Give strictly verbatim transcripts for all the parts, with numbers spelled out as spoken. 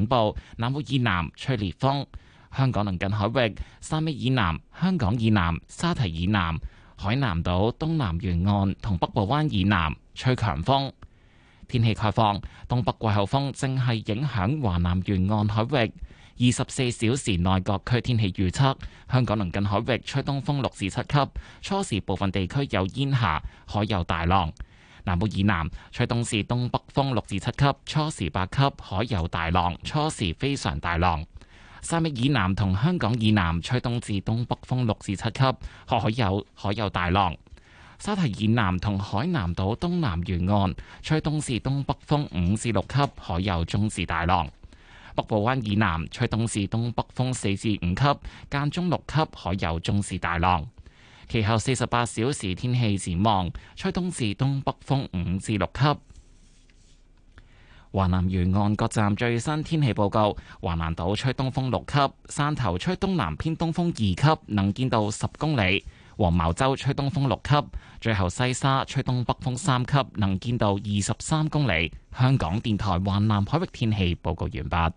警報，南澳以南吹烈風。香港鄰近海域，汕尾以南、香港以南、沙堤以南、海南島東南沿岸同北部灣以南吹強風。天氣概況，東北季候風正係影響華南沿岸海域。二十四小時內各區天氣預測：香港鄰近海域吹東風六至七級，初時部分地區有煙霞，海有大浪。南澳以南吹東至東北風六至七級，初時八級，海有大浪，初時非常大浪。汕尾以南同香港以南吹東至東北風六至七級，海有海有大浪。沙堤以南同海南島東南沿岸吹東至東北風五至六級，海有中至大浪。北部灣以南吹東至東北風四至五級，間中六級，海有中至大浪。其後四十八小時天氣展望，吹東至東北風五至六級。華南沿岸各站最新天氣報告：華南島吹東風六級，汕頭吹東南偏東風二級，能見度十公里；黃茅洲吹東風六級，最後西沙吹東北風三級，能見度二十三公里。香港電台華南海域天氣報告完畢。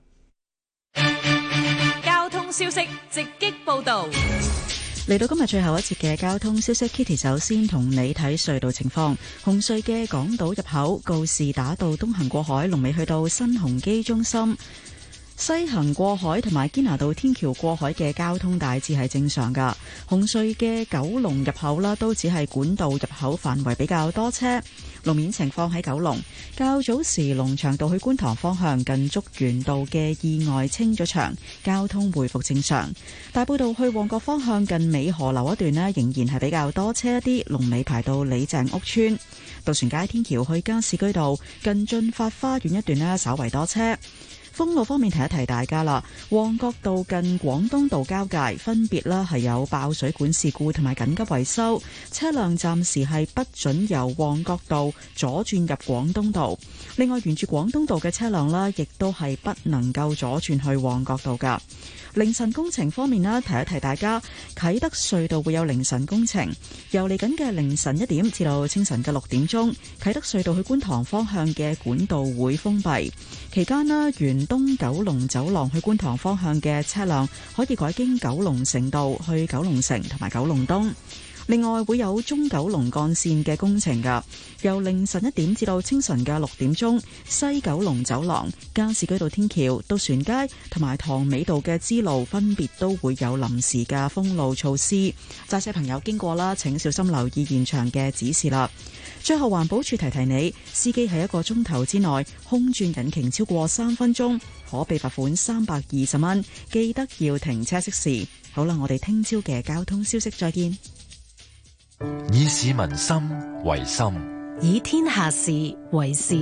交通消息直擊報道。 嚟到今日最後一節嘅交通消息 ，Kitty 首先同你睇隧道情況。紅隧嘅港島入口告士打道東行過海，龍尾去到新鴻基中心；西行過海同埋堅拿道天橋過海嘅交通大致係正常噶。紅隧嘅九龍入口啦，都只係管道入口範圍比較多車。路面情況喺九龍，較早時龍翔道去觀塘方向近竹園道嘅意外清咗場，交通回復正常。大埔道去旺角方向近美河樓一段呢，仍然係比較多車一啲，龍尾排到李鄭屋村。渡船街天橋去加士居道近駿發花園一段呢，稍為多車。封路方面提一提大家啦，旺角道近廣東道交界分別啦係有爆水管事故同埋緊急維修，車輛暫時係不准由旺角道左轉入廣東道。另外沿住廣東道嘅車輛啦，亦都係不能夠左轉去旺角道噶。凌晨工程方面啦，提一提大家，啟德隧道會有凌晨工程，由嚟緊嘅凌晨一點至到清晨嘅六點鐘，啟德隧道去觀塘方向嘅管道會封閉。期間呢，沿東九龍走廊去觀塘方向嘅車輛可以改經九龍城道去九龍城同埋九龍東。另外會有中九龍幹線嘅工程噶，由凌晨一點至到清晨嘅六點鐘，西九龍走廊、加士居道天橋、渡船街同埋塘尾道嘅支路分別都會有臨時嘅封路措施。揸車朋友經過啦，請小心留意現場嘅指示啦。最後環保署提提你，司機喺一個鐘頭之內空轉引擎超過三分鐘，可被罰款三百二十蚊。記得要停車熄匙。好啦，我哋聽朝嘅交通消息再見。 以市民心為心， 以天下事為事。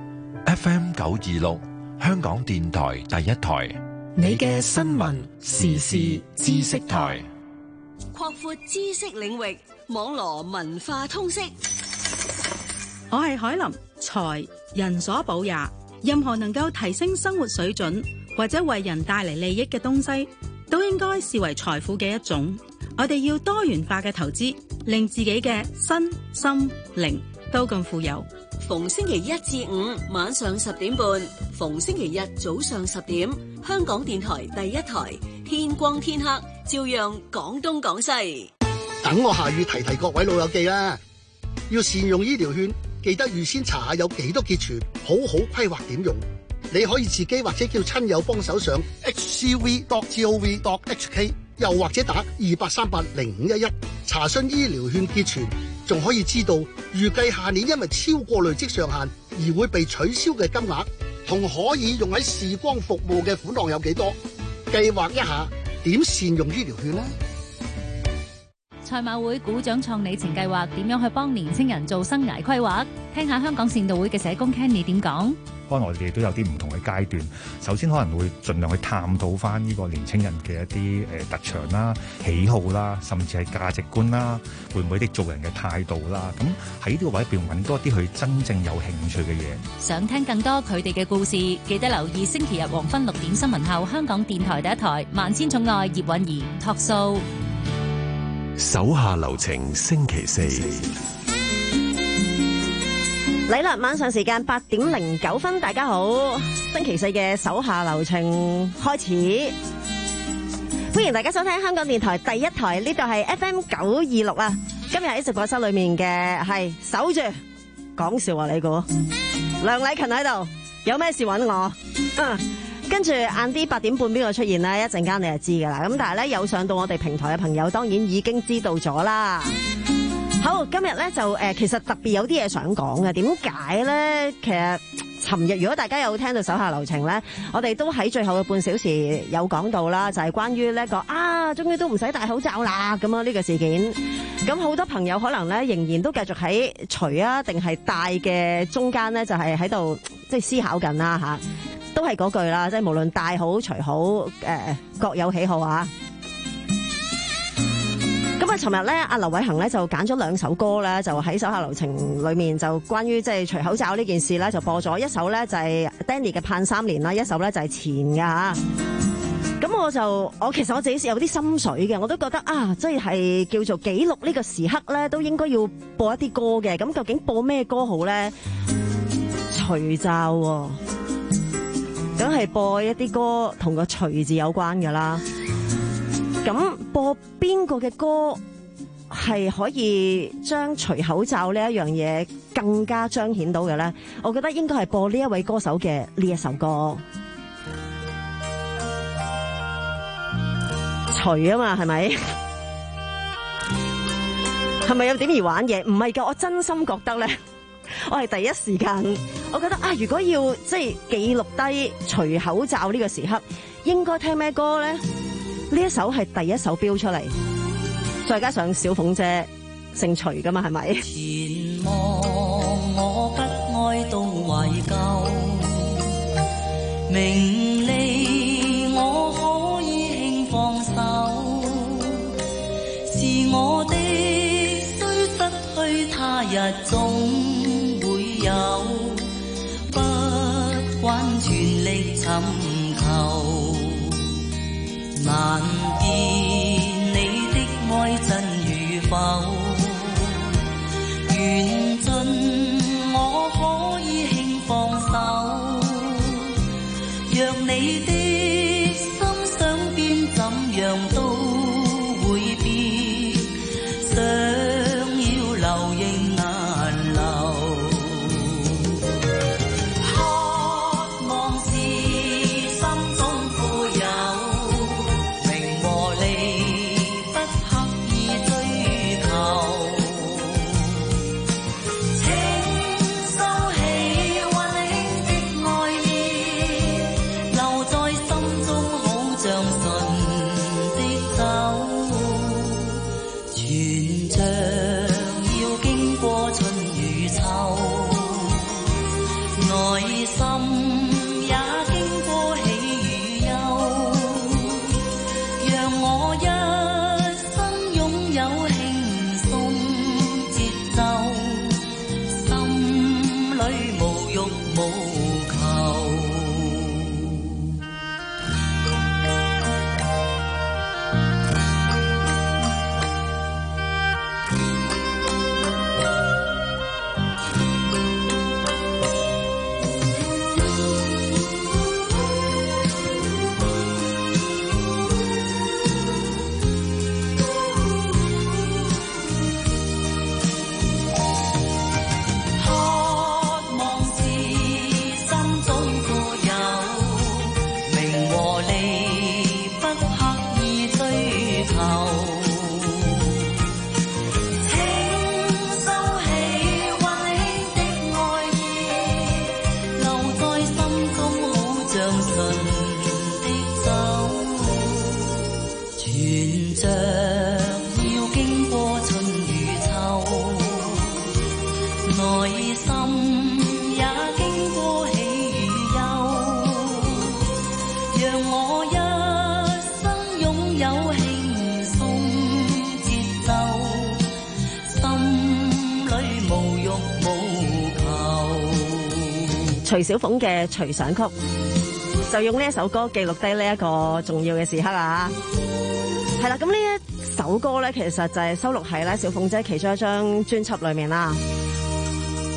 F M 九二六，香港電台第一台， 你嘅新聞時事知識台， 擴闊知識領域，網羅文化通識。 我係海林，財人所寶也。任何能夠提升生活水準或者為人帶嚟利益嘅東西，都應該視為財富嘅一種。我哋要多元化嘅投資，令自己嘅身心靈都咁富有。 逢星期一至五晚上十點半，逢星期日早上十點，香港電台第一台，天光天黑照樣講東講西。 等我下雨提提各位老友記啦，要善用醫療券，記得預先查下有幾多結存，好好規劃點用。你可以自己或者叫親友幫手上 h c v dot gov dot h k， 又或者打二八三八零五一一查詢醫療券結存，仲可以知道預計下年因為超過累積上限而會被取消嘅金額，同可以用喺視光服務嘅款項有幾多，計劃一下點善用醫療券呢？ 賽馬會股長創里程計劃點樣去幫年青人做生涯規劃？聽下香港善道會嘅社工 Kenny 點講。 可能我哋都有啲唔同嘅階段，首先可能會盡量去探討翻呢個年青人嘅一啲誒特長啦、喜好啦，甚至係價值觀啦，會唔會啲做人嘅態度啦？咁喺呢個位入邊揾多啲佢真正有興趣嘅嘢。 想聽更多佢哋嘅故事，記得留意星期日黃昏六點新聞後，香港電台第一台《萬千寵愛葉韻儀》Talk Show。 手下留情，星期四。 嚟啦！晚上時間八點零九分，大家好，星期四嘅手下留情開始，歡迎大家收聽香港電台第一台，呢度係 F M 九二六啊！今日喺直播室裏面嘅係守住，講笑啊你估？梁禮勤喺度，有咩事揾我？嗯，跟住晏啲八點半邊個出現呢？一陣間你就知噶啦。咁但係咧有上到我哋平台嘅朋友，當然已經知道咗啦。好，今日咧就誒、呃，其實特別有啲嘢想講嘅。點解咧？其實尋日如果大家有聽到手下留情咧，我哋都喺最後嘅半小時有講到啦，就係、是、關於呢個啊，終於都唔使戴口罩啦咁啊呢個事件。咁好多朋友可能咧仍然都繼續喺除啊定係戴嘅中間咧，就係喺度即係思考緊啦吓，都係嗰句啦，即係無論戴好除好，誒、呃、各有喜好啊。咁啊，尋日咧，阿劉偉恒咧就揀咗兩首歌咧，就喺手下留情裏面就關於即係除口罩呢件事咧，就播咗一首咧就係 Danny 嘅盼三年啦，一首咧就係前㗎吓。咁我就我其實我自己有啲心水嘅，我都覺得啊，即係叫做記錄呢個時刻咧，都應該要播一啲歌嘅。咁究竟播咩歌好咧？除罩喎，梗係播一啲歌同個除字有關㗎啦。咁播邊個嘅歌係可以將除口罩呢一樣嘢更加彰顯到嘅咧？我覺得應該係播呢一位歌手嘅呢一首歌，除啊嘛，係咪？係咪有點而玩嘢？唔係㗎，我真心覺得咧，我係第一時間，我覺得啊，如果要即係記錄低除口罩呢個時刻，應該聽咩歌咧？呢一首係第一首標出嚟，再加上小鳳姐姓徐噶嘛，係咪？ 前望我不愛到懷舊，名利我可以輕放手，是我的雖失去他日總會有，不管全力尋求。難辨你的愛真與否，緣盡我可以輕放手，若你的心想變怎樣都會變，想要流仍難流，渴望是心中富有。 徐小鳳嘅《隨想曲》就用呢一首歌記錄低呢一個重要嘅時刻啊！係啦，咁呢一首歌咧，其實就係收錄喺咧小鳳姐其中一張專輯裏面啦。呢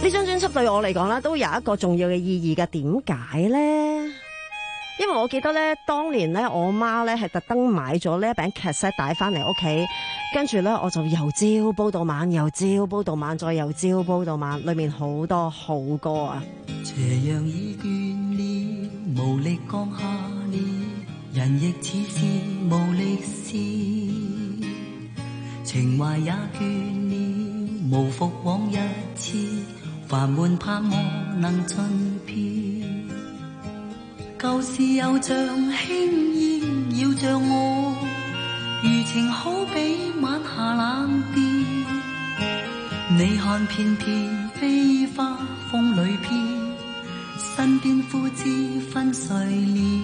呢張專輯對我嚟講咧，都有一個重要嘅意義嘅。點解咧？因為我記得咧，當年咧，我媽咧係特登買咗呢一餅卡式帶翻嚟屋企，跟住咧我就由朝煲到晚，由朝煲到晚，再由朝煲到晚，裏面好多好歌啊！ 斜陽已倦了，無力降下了，人亦似是無力事，情懷也倦了，無復往日似，煩悶盼望能盡遍。舊事又像輕煙繞着我，餘情好比晚霞冷電。你看片片飛花風裏飄，身邊枯枝分碎了。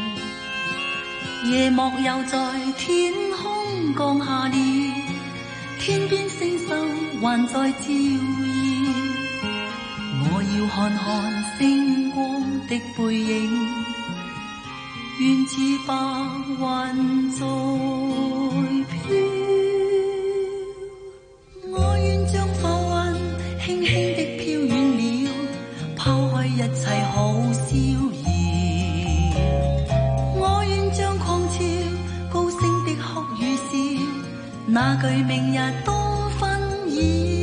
夜幕又在天空降下了，天邊星宿還在照耀。我要看看星光的背影，願似白雲在飄。我願將浮雲輕輕的飄遠了，拋開一切好逍遙。我願將狂潮高聲的哭與笑，那句明日多紛擾。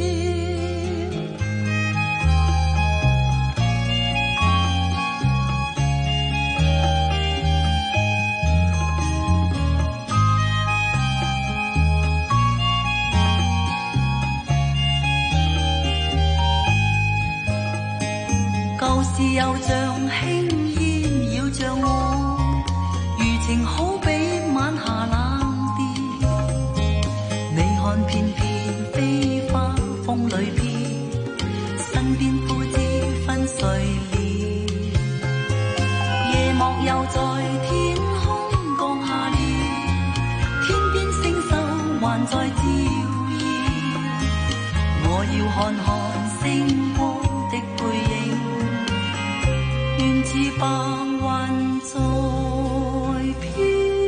舊事又像輕煙繞着我，餘情好比晚霞冷電。你看片片飛花風裏飄，身邊枯枝分碎了。夜幕又在天空降下了，天邊星宿還在照耀。我要看看星光的背影，願似白雲在飄。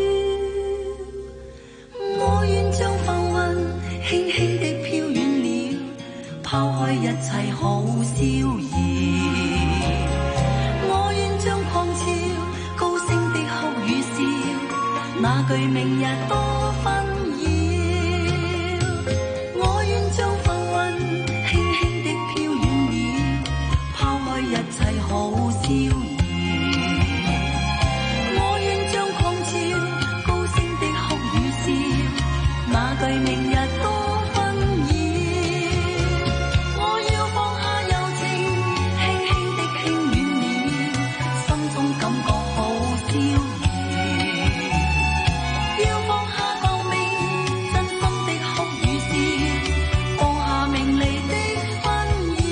我願將浮雲輕輕的飄遠了，拋開一切好逍遙。我願將狂潮高聲的哭與笑，那句明日多紛擾。我願將浮雲輕輕的飄遠了，拋開一切好逍遙。我願將狂潮高聲的哭與笑，那句明日多紛擾。我要放下柔情，輕輕的輕遠了，心中感覺好逍遙。要放下舊名，真心的哭與笑，放下名利的紛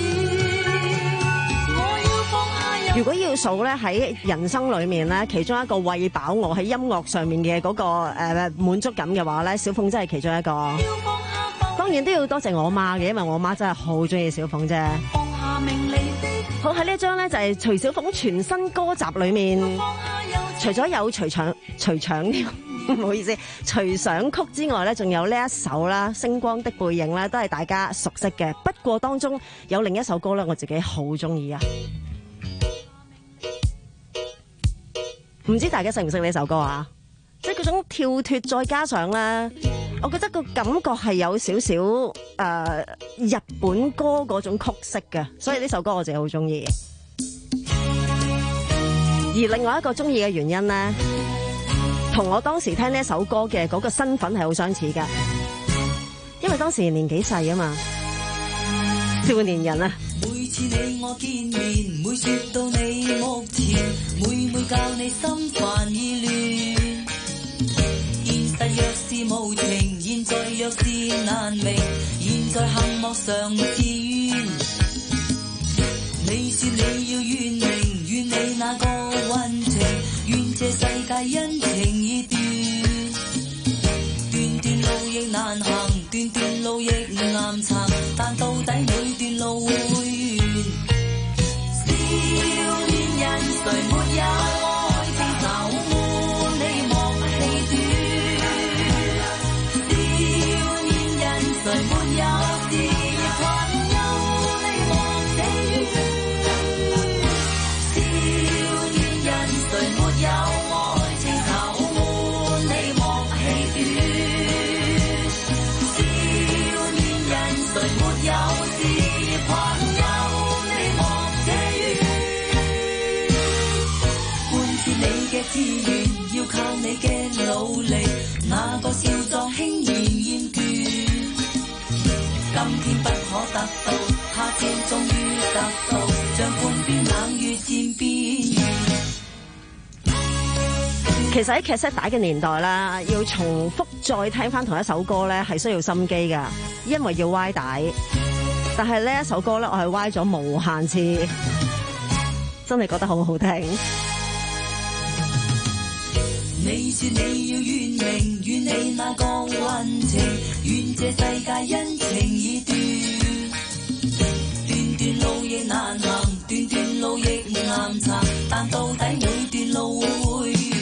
擾。我要放下柔。 如果要數咧喺人生裏面咧，其中一個餵飽我喺音樂上面嘅嗰個誒滿足感嘅話咧，小鳳真係其中一個。當然都要多謝我媽嘅，因為我媽真係好中意小鳳啫。好，喺呢一張咧就係徐小鳳全新歌集裏面，除咗有隨唱隨唱唔好意思隨想曲之外咧，仲有呢一首啦《星光的背影》咧，都係大家熟悉嘅。不過當中有另一首歌咧，我自己好中意啊！唔知大家識唔識呢首歌啊？即係嗰種跳脫，再加上咧，我覺得個感覺係有少少誒日本歌嗰種曲式嘅，所以呢首歌我自己好中意。而另外一個中意嘅原因咧，同我當時聽呢首歌嘅嗰個身份係好相似嘅，因為當時年紀細啊嘛，少年人啊。 每次你我見面，每說到你目前，每每教你心煩意亂。現實若是無情，現在若是難明，現在幸莫常自怨。你說你要怨命，怨你那個運程，願這世界因情已斷。段段路亦難行，段段路亦岩層，但到底每段路會完。少年人誰沒有愛情飽滿，你莫氣短。少年人誰沒有事業困憂，你莫說你嘅資源要靠你嘅努力，哪個少壯輕易厭倦？今天不可得到，他朝終於得到，像半邊冷月漸邊緣。 其實喺劇 set 帶嘅年代啦，要重複再聽翻同一首歌咧，係需要心機噶，因為要歪帶。但係呢一首歌咧，我係歪咗無限次，真係覺得好好聽。 你說你要願明，願你那個運程，願這世界因情已斷，段段路亦難行，段段路亦岩殘，但到底每段路會完。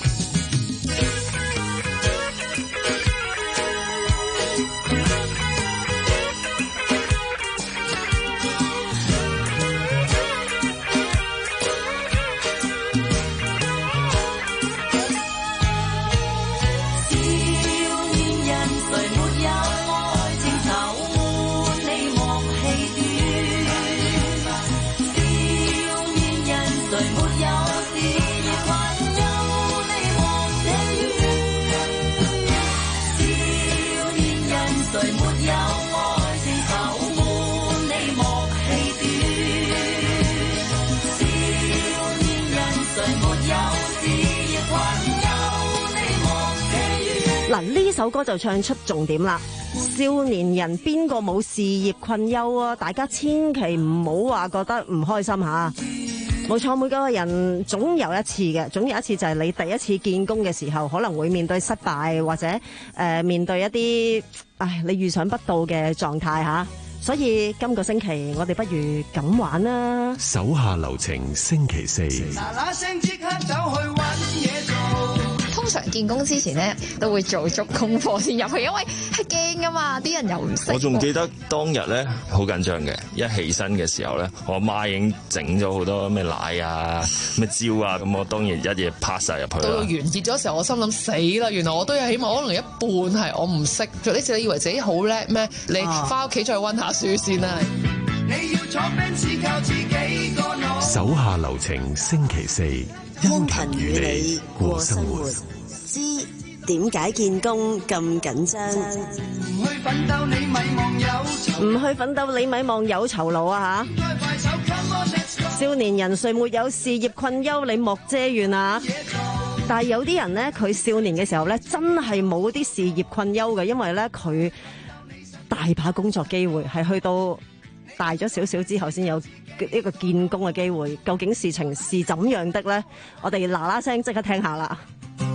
嗱，呢首歌就唱出重點啦！少年人邊個冇事業困憂啊？大家千祈唔好話覺得唔開心吓。冇錯，每個人總有一次嘅，總有一次就係你第一次見工嘅時候，可能會面對失敗或者誒、呃、面對一啲唉你預想不到嘅狀態吓。所以今個星期我哋不如咁玩啦。 手下留情，星期四。 嗱嗱聲即刻走去揾嘢做。 通常見工之前咧，都會做足功課先入去，因為係驚噶嘛，啲人又唔識。 我仲記得當日咧好緊張嘅，一起身嘅時候咧，我阿媽已經整咗好多咩奶啊、咩椒啊，咁我當然一嘢拍晒入去啦。 到完結咗時候，我心諗死啦！原來我都有起碼可能一半係我唔識。呢次你以為自己好叻咩？你翻屋企再溫下書先啦。 你要坐 Benz 靠自己個腦。 手下留情，星期四，殷勤與你過生活。 知點解見工咁緊張？ 唔去奮鬥你咪望有唔去奮鬥你咪望有酬勞啊吓！少年人誰沒有事業困憂，你莫遮怨啊！但係有啲人咧，佢少年嘅時候咧，真係冇啲事業困憂嘅，因為咧佢大把工作機會，係去到大咗少少之後先有呢個見工嘅機會。究竟事情是怎樣的咧？我哋嗱嗱聲即刻聽下啦！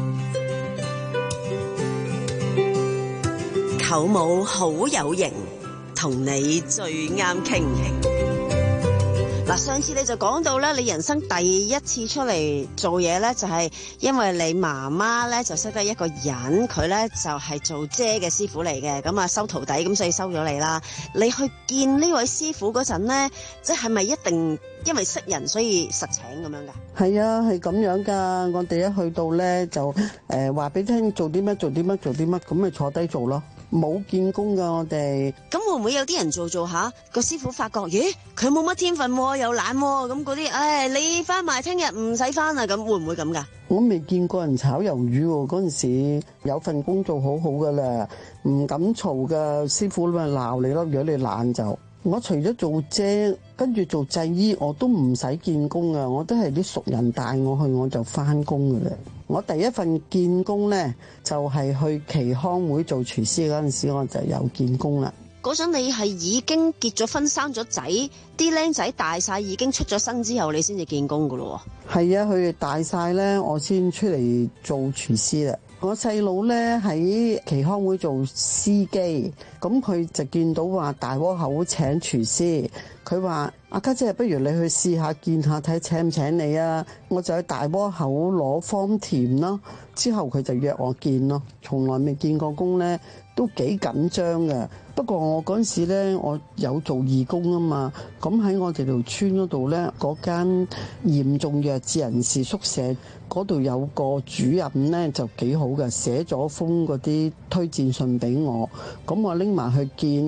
舅母好有型，同你最啱傾。 嗱，上次你就講到咧，你人生第一次出嚟做嘢咧，就係因為你媽媽咧就識得一個人，佢咧就係做遮嘅師傅嚟嘅，咁啊收徒弟，咁所以收咗你啦。你去見呢位師傅嗰陣咧，即係咪一定因為識人所以實請咁樣噶？ 係啊，係咁樣噶。我哋一去到咧就誒話俾你聽做啲乜做啲乜做啲乜，咁咪坐低做咯。冇見工噶我哋。 咁會唔會有啲人做做下個師傅發覺，咦佢冇乜天分又懶咁嗰啲，唉你翻埋聽日唔使翻啦，咁會唔會咁噶？ 我未見過人炒魷魚喎，嗰陣時有份工做好好噶啦，唔敢嘈噶，師傅咪鬧你咯。如果你懶就，我除咗做遮跟住做製衣，我都唔使見工啊，我都係啲熟人帶我去，我就翻工噶啦。我第一份見工呢，就係去耆康會做廚師嗰陣時，我就有見工啦。 嗰陣你係已經結咗婚生咗仔，啲僆仔大晒已經出咗身之後，你先至見工噶咯喎。 係啊，佢哋大晒呢，我先出嚟做廚師啦。我細佬呢，喺耆康會做司機，咁佢就見到話大窩口請廚師，佢話阿家姐，不如你去試下見下睇請唔請你啊？我就喺大窩口攞方田咯，之後佢就約我見咯，從來未見過工呢，都幾緊張㗎。不過我嗰陣時呢，我有做義工啊嘛，咁喺我哋條村嗰度呢，嗰間嚴重弱智人士宿舍嗰度有個主任呢，就幾好嘅，寫咗封嗰啲推薦信俾我，咁我拎埋去見，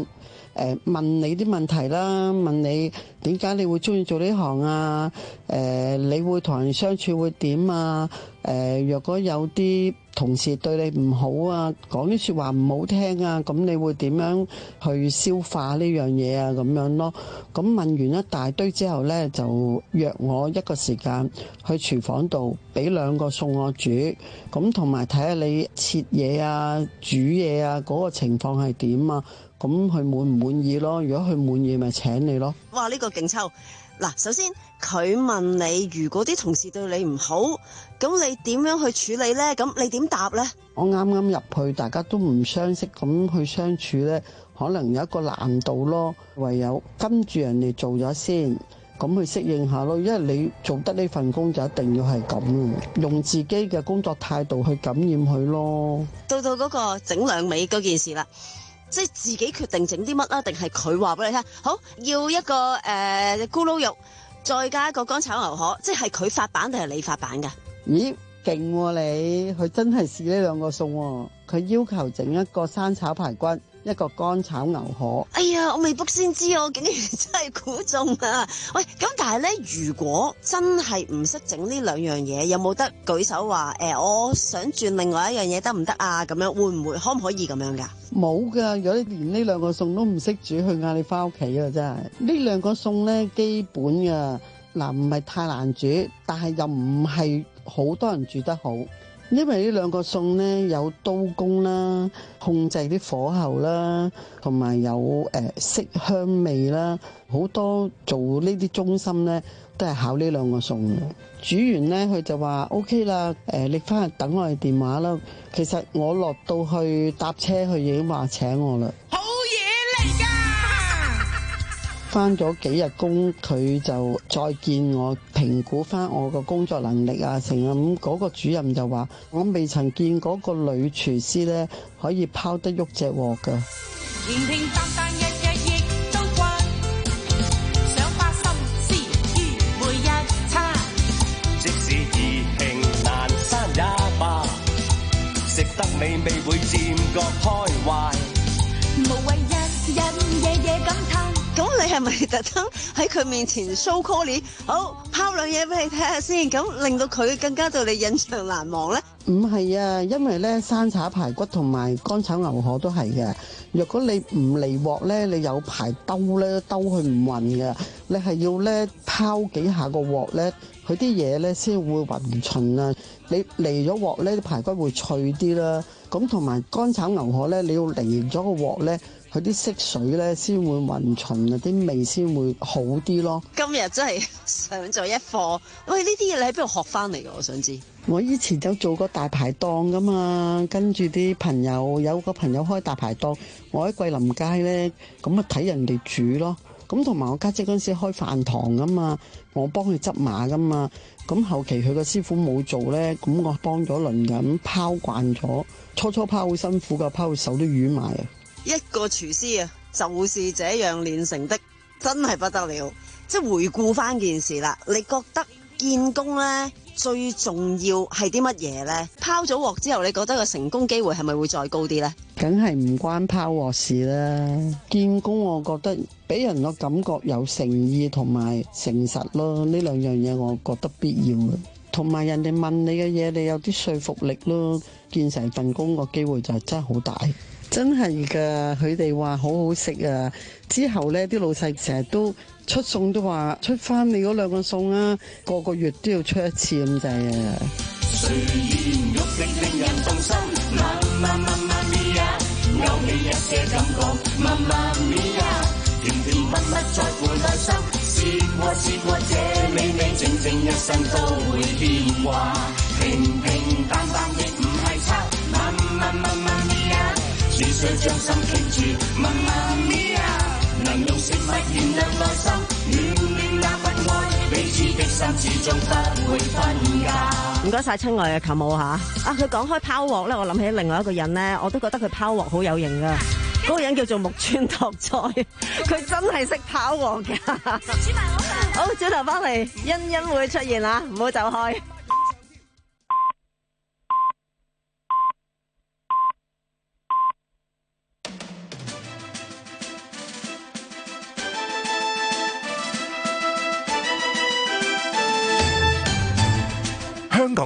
誒問你啲問題啦，問你點解你會中意做呢行啊？誒，你會同人相處會點啊？誒，若果有啲同事對你唔好啊，講啲説話唔好聽啊，咁你會點樣去消化呢樣嘢啊？咁樣咯。咁問完一大堆之後呢，就約我一個時間去廚房度俾兩個餸我煮，咁同埋睇下你切嘢啊、煮嘢啊嗰個情況係點啊？咁佢滿唔滿意咯？如果佢滿意，咪請你咯。 哇！呢個勁抽嗱，首先佢問你，如果啲同事對你唔好，咁你點樣去處理呢？咁你點答呢？ 我啱啱入去，大家都唔相識，咁去相處呢，可能有一個難度咯。唯有跟住人哋做咗先，咁去適應下咯。因為你做得呢份工就一定要係咁，用自己嘅工作態度去感染佢咯。 到到嗰個整兩味嗰件事啦。即係自己決定整啲乜啊？定係佢話俾你聽？好，要一個誒、呃、咕嚕肉，再加一個乾炒牛河，即係佢發版定係你發版㗎？ 咦，勁喎你！佢真係試呢兩個餸喎，佢要求整一個生炒排骨，一個乾炒牛河。 哎呀，我未卜先知，我竟然真係估中啊！喂，咁但係咧，如果真係唔識整呢兩樣嘢，有冇得舉手話誒、呃，我想轉另外一樣嘢得唔得啊？咁樣會唔會可唔可以咁樣㗎？ 冇噶，如果你連呢兩個餸都唔識煮，去嗌你翻屋企啊！真係呢兩個餸咧基本噶，嗱唔係太難煮，但係又唔係好多人煮得好，因為呢兩個餸咧有刀工啦，控制啲火候啦，同埋有誒色香味啦，好多做呢啲中心咧都係考呢兩個餸嘅。煮完咧，佢就話 O K 啦，誒你翻去等我哋電話啦。其實我落到去搭車，佢已經話請我啦。好嘢嚟㗎！翻咗幾日工，佢就再見我，評估翻我個工作能力啊，成啊咁嗰個主任就話：我未曾見嗰個女廚師咧可以拋得喐隻鑊㗎。 平平淡淡日日亦都慣，想花心思於每一餐。即使意興闌珊也罷，食得美味會漸覺開懷。無謂日日夜夜感嘆。 咁你係咪特登喺佢面前 show call？ 好，拋兩嘢俾你睇下先，咁令到佢更加對你印象難忘咧？ 唔係啊，因為咧生炒排骨同埋乾炒牛河都係嘅。若果你唔離鑊咧，你有排兜咧兜佢唔勻嘅，你係要咧拋幾下個鑊咧，佢啲嘢咧先會勻勻啊！你離咗鑊咧，啲排骨會脆啲啦。咁同埋乾炒牛河咧，你要離咗個鑊咧，佢啲色水咧先會勻勻啊，啲味先會好啲咯。 今日真係上咗一課，喂，呢啲嘢你喺邊度學翻嚟㗎？我想知。 我以前就做過大排檔噶嘛，跟住啲朋友有個朋友開大排檔，我喺桂林街咧，咁啊睇人哋煮咯。咁同埋我家姐嗰陣時開飯堂噶嘛，我幫佢執馬噶嘛。咁後期佢個師傅冇做咧，咁我幫咗輪咁拋慣咗。初初拋好辛苦噶，拋到手都瘀埋啊！ 一個廚師啊，就是這樣練成的，真係不得了。即係回顧翻件事啦，你覺得見工咧最重要係啲乜嘢咧？拋咗鑊之後，你覺得個成功機會係咪會再高啲咧？ 梗係唔關拋鑊事啦。見工我覺得俾人個感覺有誠意同埋誠實咯，呢兩樣嘢我覺得必要嘅。同埋人哋問你嘅嘢，你有啲說服力咯。見成份工個機會就真係好大。真係㗎，佢哋話好好食啊！之後呢啲老細成日都出餸都話出翻你嗰兩個餸啊，個個月都要出一次咁滯啊！ 隨緣欲滴令人動心，媽媽媽媽咪呀，勾起一些感覺，媽媽咪呀，甜甜蜜蜜在乎內心，試過試過這美味，整整一生都會牽掛，平平淡淡亦唔係差，媽媽媽媽咪呀。只需將心傾住，媽媽咪呀，能用食物燃亮內心，暖暖那份愛，彼此的心始終不會分家。 唔該晒親愛嘅舅母嚇，啊佢講開拋鑊咧，我諗起另外一個人咧，我都覺得佢拋鑊好有型噶。嗰、那個人叫做木村拓哉，佢真係識拋鑊㗎。好，轉頭翻嚟，欣欣會出現啦，唔好走開。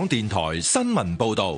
港電台新聞報道。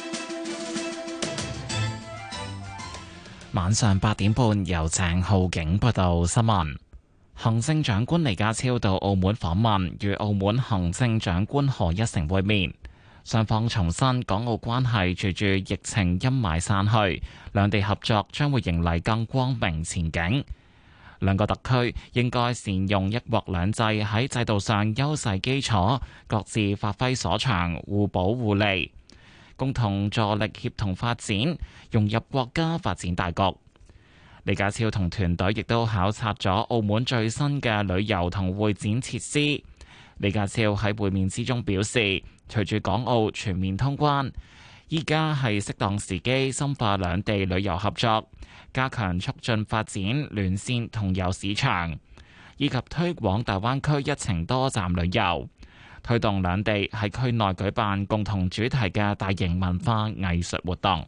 晚上八點半，由鄭浩景報道新聞。行政長官李家超到澳門訪問，與澳門行政長官賀一誠會面。雙方重申港澳關係隨住疫情陰霾散去，兩地合作將會迎嚟更光明前景。兩個特區應該善用一國兩制喺制度上優勢基礎，各自發揮所長，互補互利，共同助力協同發展，融入國家發展大局。李家超同團隊亦都考察咗澳門最新嘅旅遊同會展設施。李家超喺會面之中表示，隨住港澳全面通關，依家係適當時機深化兩地旅遊合作，加強促進發展聯線同遊市場，以及推廣大灣區一程多站旅遊，推動兩地喺區內舉辦共同主題嘅大型文化藝術活動。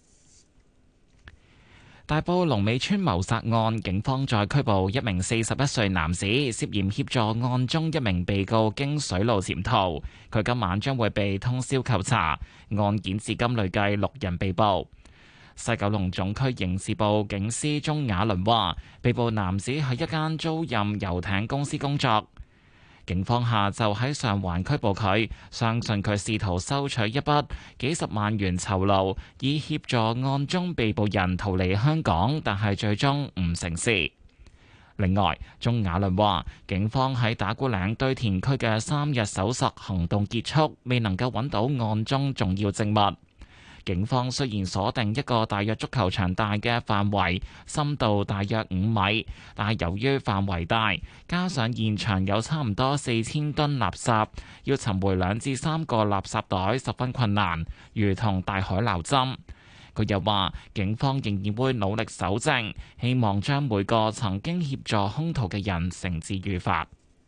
大埔龍尾村謀殺案，警方再拘捕一名四十一歲男子，涉嫌協助案中一名被告經水路潛逃。佢今晚將會被通宵扣查。案件至今累計六人被捕。西九龍總區刑事部警司鐘雅倫話，被捕男子喺一間租賃遊艇公司工作。警方下晝喺上環拘捕佢，相信佢試圖收取一筆幾十萬元酬勞，以協助案中被捕人逃離香港，但係最終唔成事。另外，鐘雅倫話，警方喺打鼓嶺堆填區嘅三日搜索行動結束，未能夠揾到案中重要證物。警方雖然鎖定一個大約足球場大嘅範圍，深度大約五米，但係由於範圍大，加上現場有差唔多四千噸垃圾，要尋回兩至三個垃圾袋十分困難，如同大海撈針。佢又話，警方仍然會努力搜證，希望將每個曾經協助兇徒嘅人繩之於法。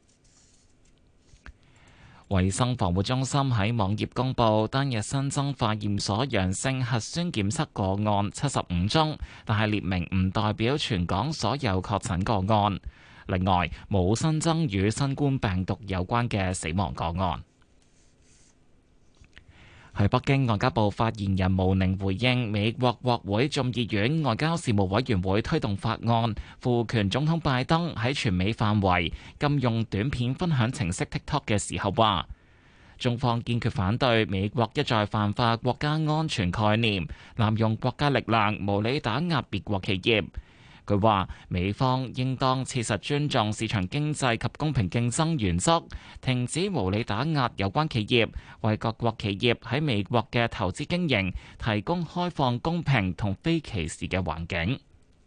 衛生防護中心喺網頁公布單日新增化驗所陽性核酸檢測個案七十五宗，但係列明唔代表全港所有確診個案。另外，冇新增與新冠病毒有關嘅死亡個案。喺北京，外交部發言人毛寧回應美國國會眾議院外交事務委員會推動法案，賦權總統拜登喺全美範圍禁用短片分享程式 TikTok 嘅時候話，中方堅決反對美國一再泛化國家安全概念，濫用國家力量無理打壓別國企業。佢話，美方應當切實尊重市場經濟及公平競爭原則，停止無理打壓有關企業，為各國企業喺美國嘅投資經營提供開放、公平同非歧視嘅環境。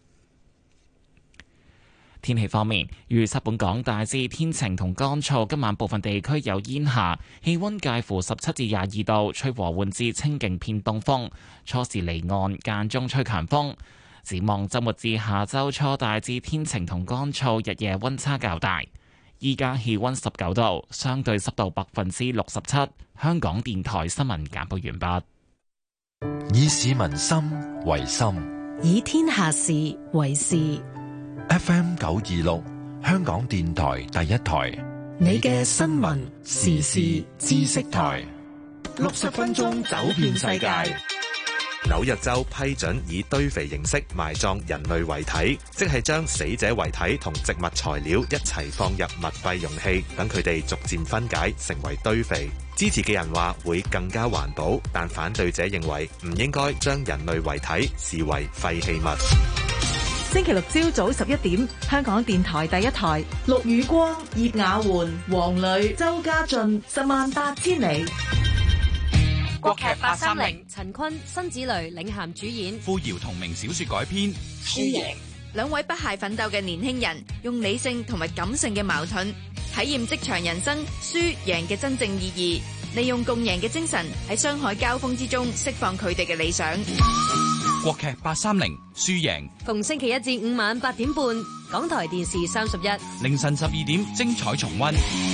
天氣方面，預測本港大致天晴同乾燥，今晚部分地區有煙霞，氣溫介乎十七至廿二度，吹和緩至清勁偏東風，初時離岸，間中吹強風。展望周末至下周初，大致天晴同乾燥，日夜溫差較大。依家氣溫十九度，相對濕度百分之六十七。香港電台新聞簡報完畢。以市民心為心， 以天下事為事。 F M 九二六，香港電台第一台， 你嘅新聞時事知識台， 六十分鐘走遍世界。紐約州批准以堆肥形式埋葬人類遺體，即係將死者遺體同植物材料一齊放入密閉容器，等佢哋逐漸分解成為堆肥。支持嘅人話會更加環保，但反對者認為唔應該將人類遺體視為廢棄物。 星期六朝早十一點，香港電台第一台，陸宇光、葉雅媛、黃磊、周家俊，十萬八千里。 國劇八三零，陳坤、辛芷蕾領銜主演， 傅瑤同名小說改編。 輸贏， 兩位不懈奮鬥嘅年輕人，用理性同埋感性嘅矛盾，體驗職場人生輸贏嘅真正意義，利用共贏嘅精神喺商海交鋒之中釋放佢哋嘅理想。 國劇八三零，輸贏， 逢星期一至五晚八點半，港台電視三十一， 凌晨十二點精彩重溫。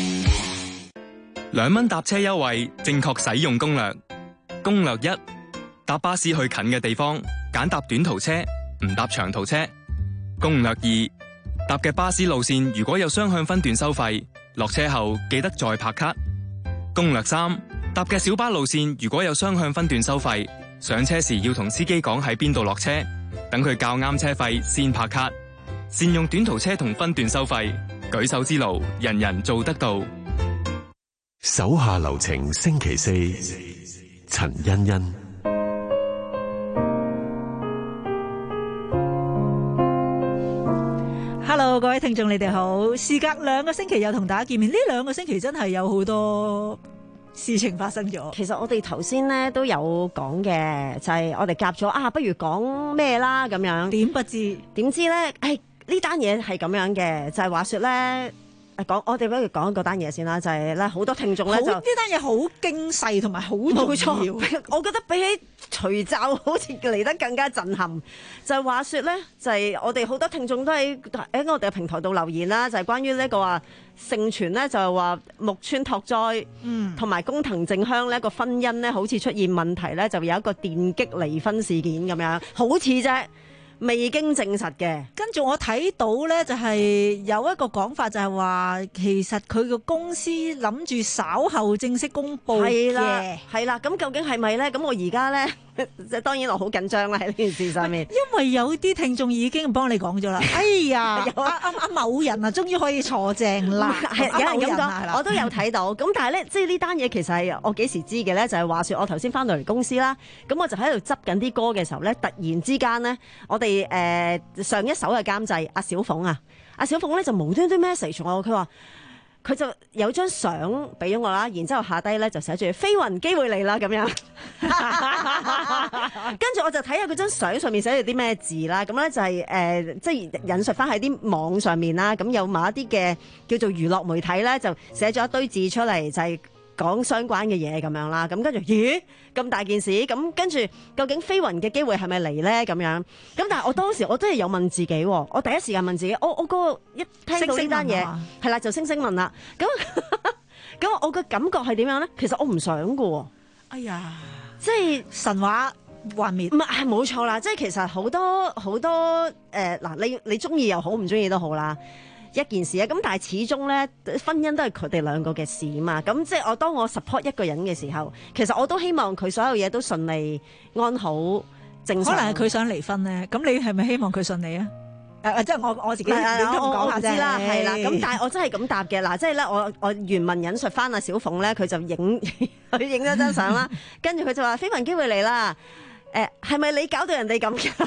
兩蚊搭車優惠，正確使用攻略。攻略一：搭巴士去近嘅地方，揀搭短途車，唔搭長途車。攻略二：搭嘅巴士路線如果有雙向分段收費，落車後記得再拍卡。攻略三： 搭嘅小巴路線如果有雙向分段收費，上車時要同司機講喺邊度落車，等佢較啱車費先拍卡。善用短途車同分段收費，舉手之勞，人人做得到。 手下留情，星期四，陳欣欣。 Hello， 各位聽眾，你哋好。事隔兩個星期又同大家見面，呢兩個星期真係有好多事情發生咗。 其實我哋頭先咧都有講嘅，就係、是、我哋夾咗啊，不如講咩啦咁樣。 點不知點知咧？誒呢單嘢係咁樣嘅，就係、是、話說咧。誒講，我哋不如講嗰單嘢先啦，就係咧好多聽眾咧就呢單嘢好驚世同埋好重要。 冇錯，我覺得比起除罩好似嚟得更加震撼。就係、是、話說咧，就係、是、我哋好多聽眾都喺喺我哋嘅平台度留言啦，就係、是、關於呢個話盛傳咧，就係話木村拓哉同埋工藤靜香呢個婚姻咧，好似出現問題咧，就有一個電擊離婚事件咁樣，好似啫。未經證實嘅， 跟住我睇到咧，就係有一個講法，就係話其實佢個公司諗住稍後正式公佈嘅， 係啦，係啦。咁究竟係咪咧？咁我而家咧，即係當然我好緊張啦喺呢件事上面， 因為有啲聽眾已經幫你講咗啦。哎呀，阿阿阿某人啊，終於可以坐正啦。 係有人咁講，我都有睇到。咁但係咧，即係呢單嘢其實係我幾時知嘅咧？就係話説我頭先翻到嚟公司啦，咁我就喺度執緊啲歌嘅時候咧，突然之間咧，我哋誒、呃、上一首嘅監製阿小鳳啊，阿小鳳咧就無端端 message 我，佢話佢就有張相俾咗我啦，然之後下低咧就寫住飛雲機會嚟啦咁樣，跟住我就睇下佢張相上面寫住啲咩字啦，咁咧就係、是、誒、呃、即係引述翻喺啲網上面啦，咁有某一啲嘅叫做娛樂媒體咧就寫咗一堆字出嚟，就係、是。講相關嘅嘢咁樣啦，咁跟住咦咁大件事，咁跟住究竟飛雲嘅機會係咪嚟咧？咁樣咁，但係我當時我都係有問自己，我第一時間問自己，我我個一聽到呢單嘢係啦，就星星問啦，咁咁我嘅感覺係點樣咧？其實我唔想噶， 哎呀， 即係神話幻滅， 唔係係冇錯啦，即係其實好多好多誒嗱、呃，你你中意又好，唔中意都好啦。一件事啊，咁但係始終咧，婚姻都係佢哋兩個嘅事啊嘛。咁即係我當我 support 一個人嘅時候，其實我都希望佢所有嘢都順利安好正常。 可能係佢想離婚咧，咁你係咪希望佢順利啊？誒、呃、即係我我自己亂咁講下啫。 啦，係啦。咁但係我真係咁答嘅嗱，即係咧，我我原文引述翻阿小鳳咧，佢就影佢影咗張相啦，跟住佢就話飛雲機會嚟啦。誒係咪你搞到人哋咁嘅？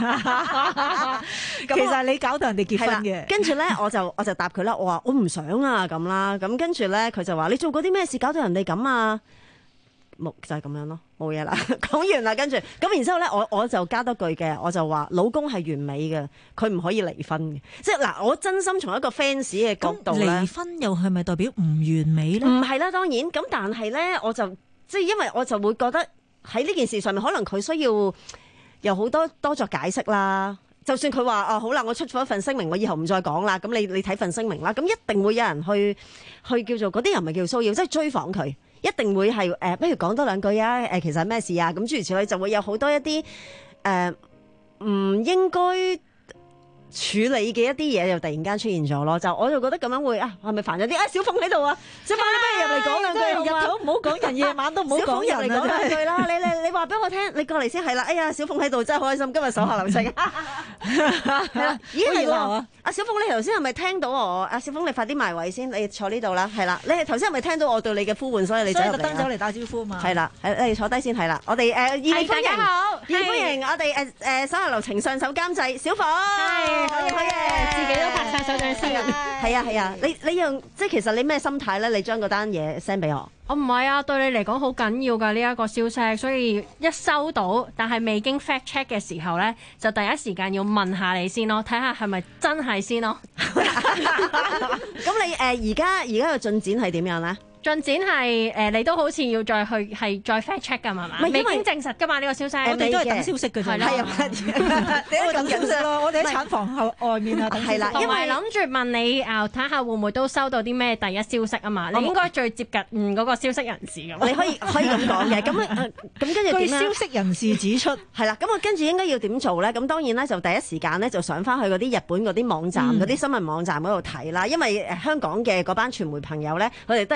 其實係你搞到人哋結婚嘅。 跟住咧，我就我就答佢啦。我話我唔想啊咁啦。咁跟住咧，佢就話你做過啲咩事搞到人哋咁啊？冇就係、是、咁樣咯，冇嘢啦。講完啦，跟住咁然之後咧，我我就加多句嘅，我就話老公係完美嘅，佢唔可以離婚嘅。即係嗱，我真心從一個 fans 嘅角度咧， 離婚又係咪代表唔完美咧？ 唔係啦，當然咁，但係咧，我就即係因為我就會覺得。喺呢件事上面，可能佢需要有好多多作解釋啦。就算佢話啊，好啦，我出咗一份聲明，我以後唔再講啦。咁你你睇份聲明啦。咁一定會有人去去叫做嗰啲人，唔係叫騷擾，即係追訪佢。一定會係誒、呃，不如講多兩句啊。誒，其實係咩事啊？咁諸如此類，就會有好多一啲誒唔應該處理嘅一啲嘢又突然間出現咗咯，就我就覺得咁樣會啊，係咪煩咗啲啊？小鳳喺度啊，小鳳你不如入嚟講兩句， 日頭唔好講人，夜晚都唔好講人啊！ 入嚟講兩句啦，你你你話俾我聽，你過嚟先係啦。哎呀，小鳳喺度真係開心，今日手下留情。係啦，咦係喎，阿小鳳你頭先係咪聽到我？阿小鳳你快啲埋位先，你坐呢度啦，係啦。你頭先係咪聽到我對你嘅呼喚，所以你走入嚟？ 特登走嚟打招呼嘛。 係啦，係你坐低先係啦。我哋誒熱烈歡迎， 大家好， 熱烈歡迎我哋誒誒手下留情上手監製小鳳。 好嘢，好嘢，自己都拍晒手掌心。 係啊係啊，你你用即係其實你咩心態咧？你將嗰單嘢 send 俾我。 我唔係啊，對你嚟講好緊要㗎呢一個消息，所以一收到但係未經 fact check 嘅時候咧，就第一時間要問下你先咯，睇下係咪真係先咯。 咁你誒而家而家嘅進展係點樣咧？ 進展係誒、呃，你都好似要再去係再 fact check 㗎嘛？未經證實㗎嘛呢、呢個消息， 我哋都係等消息㗎啫。係啊，點解等消息咯？我哋喺產房後外面啊，等消息。 啦， 因為諗住問你啊，睇下會唔會都收到啲咩第一消息啊嘛？你應該最接近嗯嗰個消息人士咁。 你可以可以咁講嘅，咁咁跟住點咧？ 據消息人士指出， 係啦，咁我跟住應該要點做咧？咁當然咧就第一時間咧就上翻去嗰啲日本嗰啲網站、嗰啲、嗯、新聞網站嗰度睇啦。因為誒香港嘅嗰班傳媒朋友咧，佢哋都係睇呢啲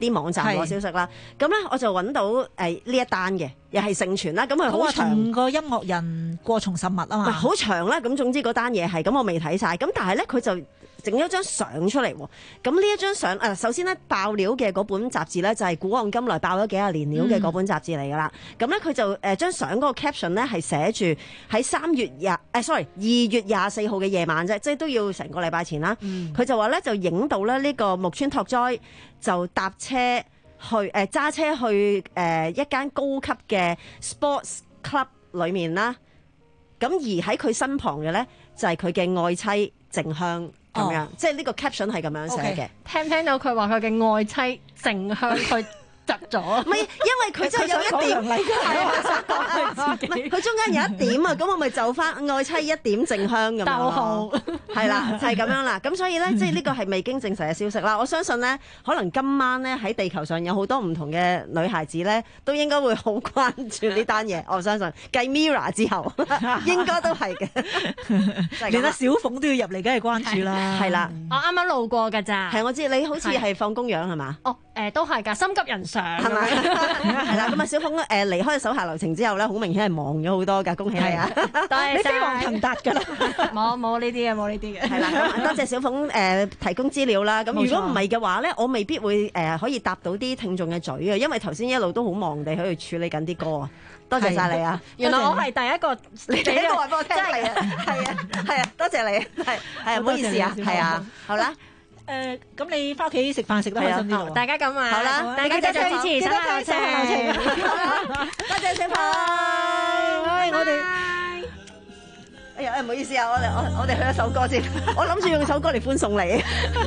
啲網站攞消息啦。咁咧我就揾到誒呢一單嘅，又係盛傳啦。咁佢好長， 同個音樂人過從甚密啊嘛， 好長啦。咁總之嗰單嘢係咁，我未睇晒。咁但係咧佢就整咗張相出嚟喎。咁呢一張相誒，首先咧爆料嘅嗰本雜誌咧就係古往今來爆咗幾廿年料嘅嗰本雜誌嚟㗎啦。咁咧佢就誒張相嗰個 caption 咧係寫住喺三月廿誒 sorry 二月廿四號嘅夜晚啫，即係都要成個禮拜前啦。佢、嗯、就話咧就影到咧呢個木村拓哉就搭車去誒揸、呃、車去誒、呃、一間高級嘅 sports club 裏面啦。咁而喺佢身旁嘅咧就係佢嘅愛妻靜香。咁樣，即係呢個 caption 係咁樣寫嘅。 Okay. 聽唔聽到佢話佢嘅愛妻靜香佢窒咗？唔係，因為佢真係有一點，佢中間有一點啊，咁我咪就翻愛妻一點靜香咁樣。逗號係啦，就係、是、咁樣啦。咁所以咧，即係呢個係未經證實嘅消息啦。我相信咧，可能今晚咧喺地球上有好多唔同嘅女孩子咧，都應該會好關注呢單嘢。我相信繼 Mirror 之後，應該都係嘅。 連阿小鳳都要入嚟，梗係關注啦。 係啦， 我啱啱路過㗎咋。 係我知你好似係放工樣係嘛？ 哦，誒、呃、都係㗎，心急人上係咪？係啦，咁啊小鳳誒離開手下留情之後咧，好明顯係忙咗好多㗎，恭喜你啊！ 你飛黃騰達㗎啦， 冇冇呢啲嘅，冇呢啲嘅。 係啦，咁多謝小鳳誒、呃、提供資料啦。咁如果唔係嘅話咧，我未必會誒、呃、可以答到啲聽眾嘅嘴嘅，因為頭先一路都好忙地去處理緊啲歌啊。多謝晒你啊！ 原來我係第一個， 你第一個話俾我聽嚟啊！係啊係啊，多謝你，係係唔好意思啊，係啊，好啦。 誒，咁你翻屋企食飯食得開心啲喎， 大家咁啊， 好啦， 大家繼續支持， 記得聽手下留情， 多謝小鳳， 我哋， 哎呀，唔好意思啊，我哋我我哋去一首歌先，我諗住用首歌嚟歡送你。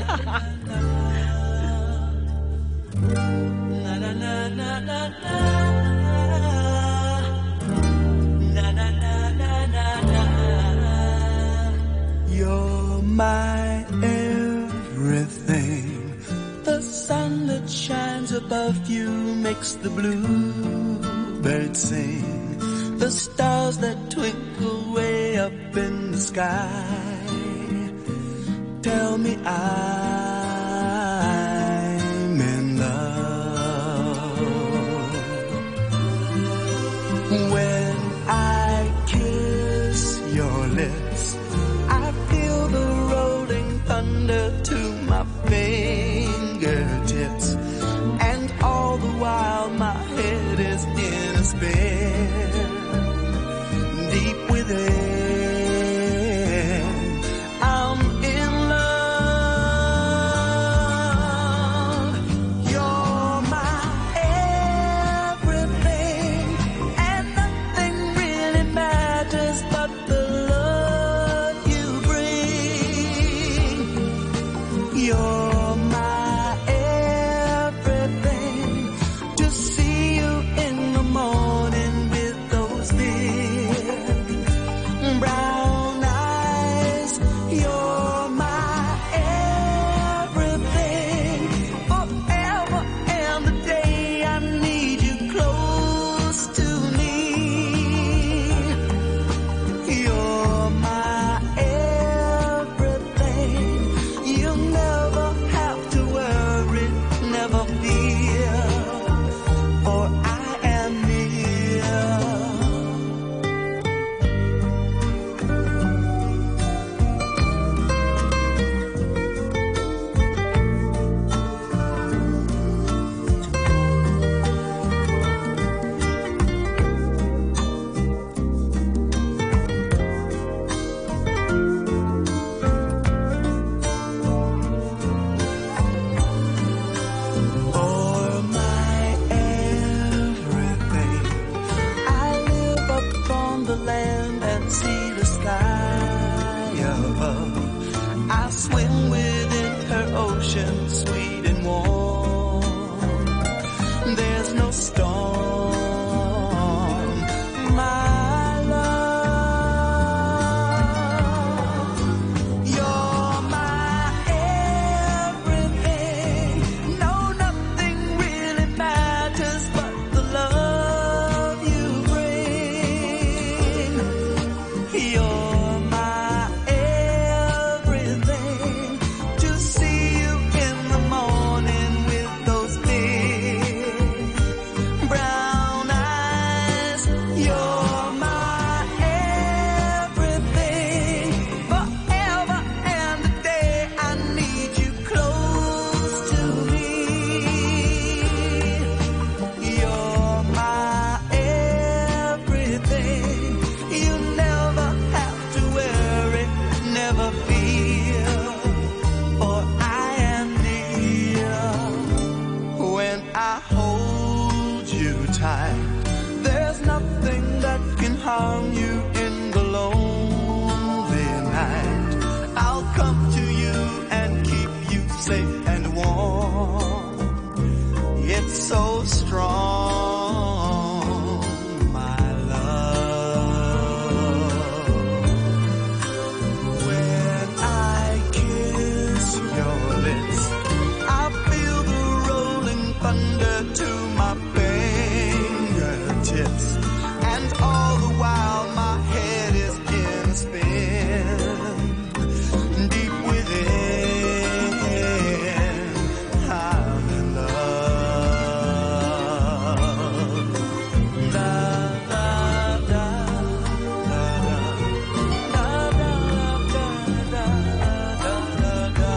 You're my everything. The sun that shines above you makes the bluebirds sing. The stars that twinkle way up in the sky tell me I'm in love. When I kiss your lips, I feel the rolling thunder to my fingertips, and all the while my head is in a spin. Deep within, I'm in love. You're my everything, and nothing really matters but the love you bring. You're my everything. To see you in the morning with those big brown eyes. You're my everything. Forever and the day I need you close to me. You're my everything. You never have to worry, never fear, for I am near. For my everything, I live upon the land and see the sky above. I swim within her ocean, sweet and warm. There's no storm, my love. You're my everything. No, nothing really matters but the love you bring. fingertips. And all the while my head is in a spin. Deep within, I'm in love. Da, da, da, da, da, da, da, da, da, da,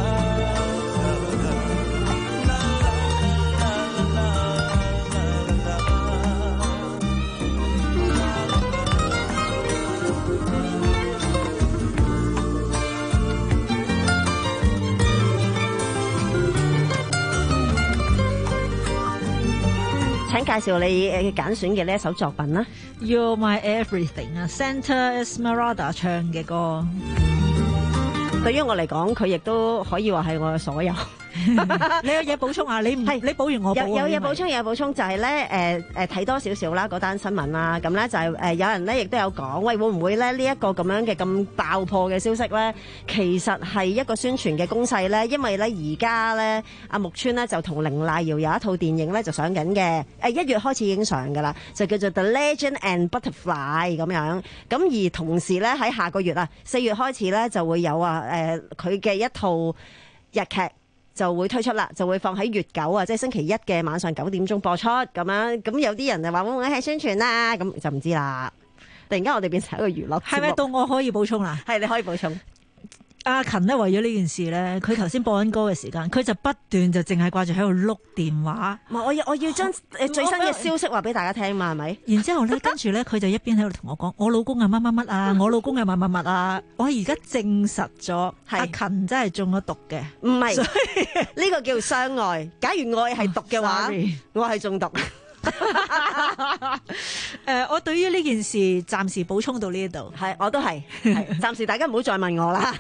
請介紹你誒揀選嘅呢一首作品啦。 You're My Everything 啊 ，Santa Esmeralda 唱嘅歌。 對於我嚟講，佢亦都可以話係我嘅所有。 你有嘢補充啊？你唔係你補完我補啊有有嘢因為補充，有嘢補充就係咧誒誒睇多少少啦嗰單新聞啦，咁咧就係、誒、有人咧亦都有講，喂會唔會咧呢一個咁樣嘅咁爆破嘅消息咧，其實係一個宣傳嘅攻勢咧，因為咧而家咧阿木村咧就同凌麗瑤有一套電影咧就上緊嘅，誒一月開始已經上㗎啦，就叫做 The Legend and Butterfly 咁樣，咁而同時咧喺下個月啊四月開始咧就會有啊誒佢嘅一套日劇。就會推出啦，就會放喺月九啊，即係星期一嘅晚上九點鐘播出咁樣。咁有啲人就話會唔會係宣傳啦？咁就唔知啦。突然間我哋變成一個娛樂節目， 係咪到我可以補充啦？ 係你可以補充。 阿勤咧為咗呢件事咧，佢頭先播緊歌嘅時間，佢就不斷就淨係掛住喺度碌電話。 唔係，我要我要將誒最新嘅消息話俾大家聽嘛，係咪？ 然之後咧，跟住咧，佢就一邊喺度同我講：我老公係乜乜乜啊，我老公係乜乜乜啊。我而家證實咗，阿勤真係中咗毒嘅。 唔係，呢個叫相愛。假如愛係毒嘅話，我係中毒。 誒、呃，我對於呢件事暫時補充到呢度， 係我都係，暫時大家唔好再問我啦。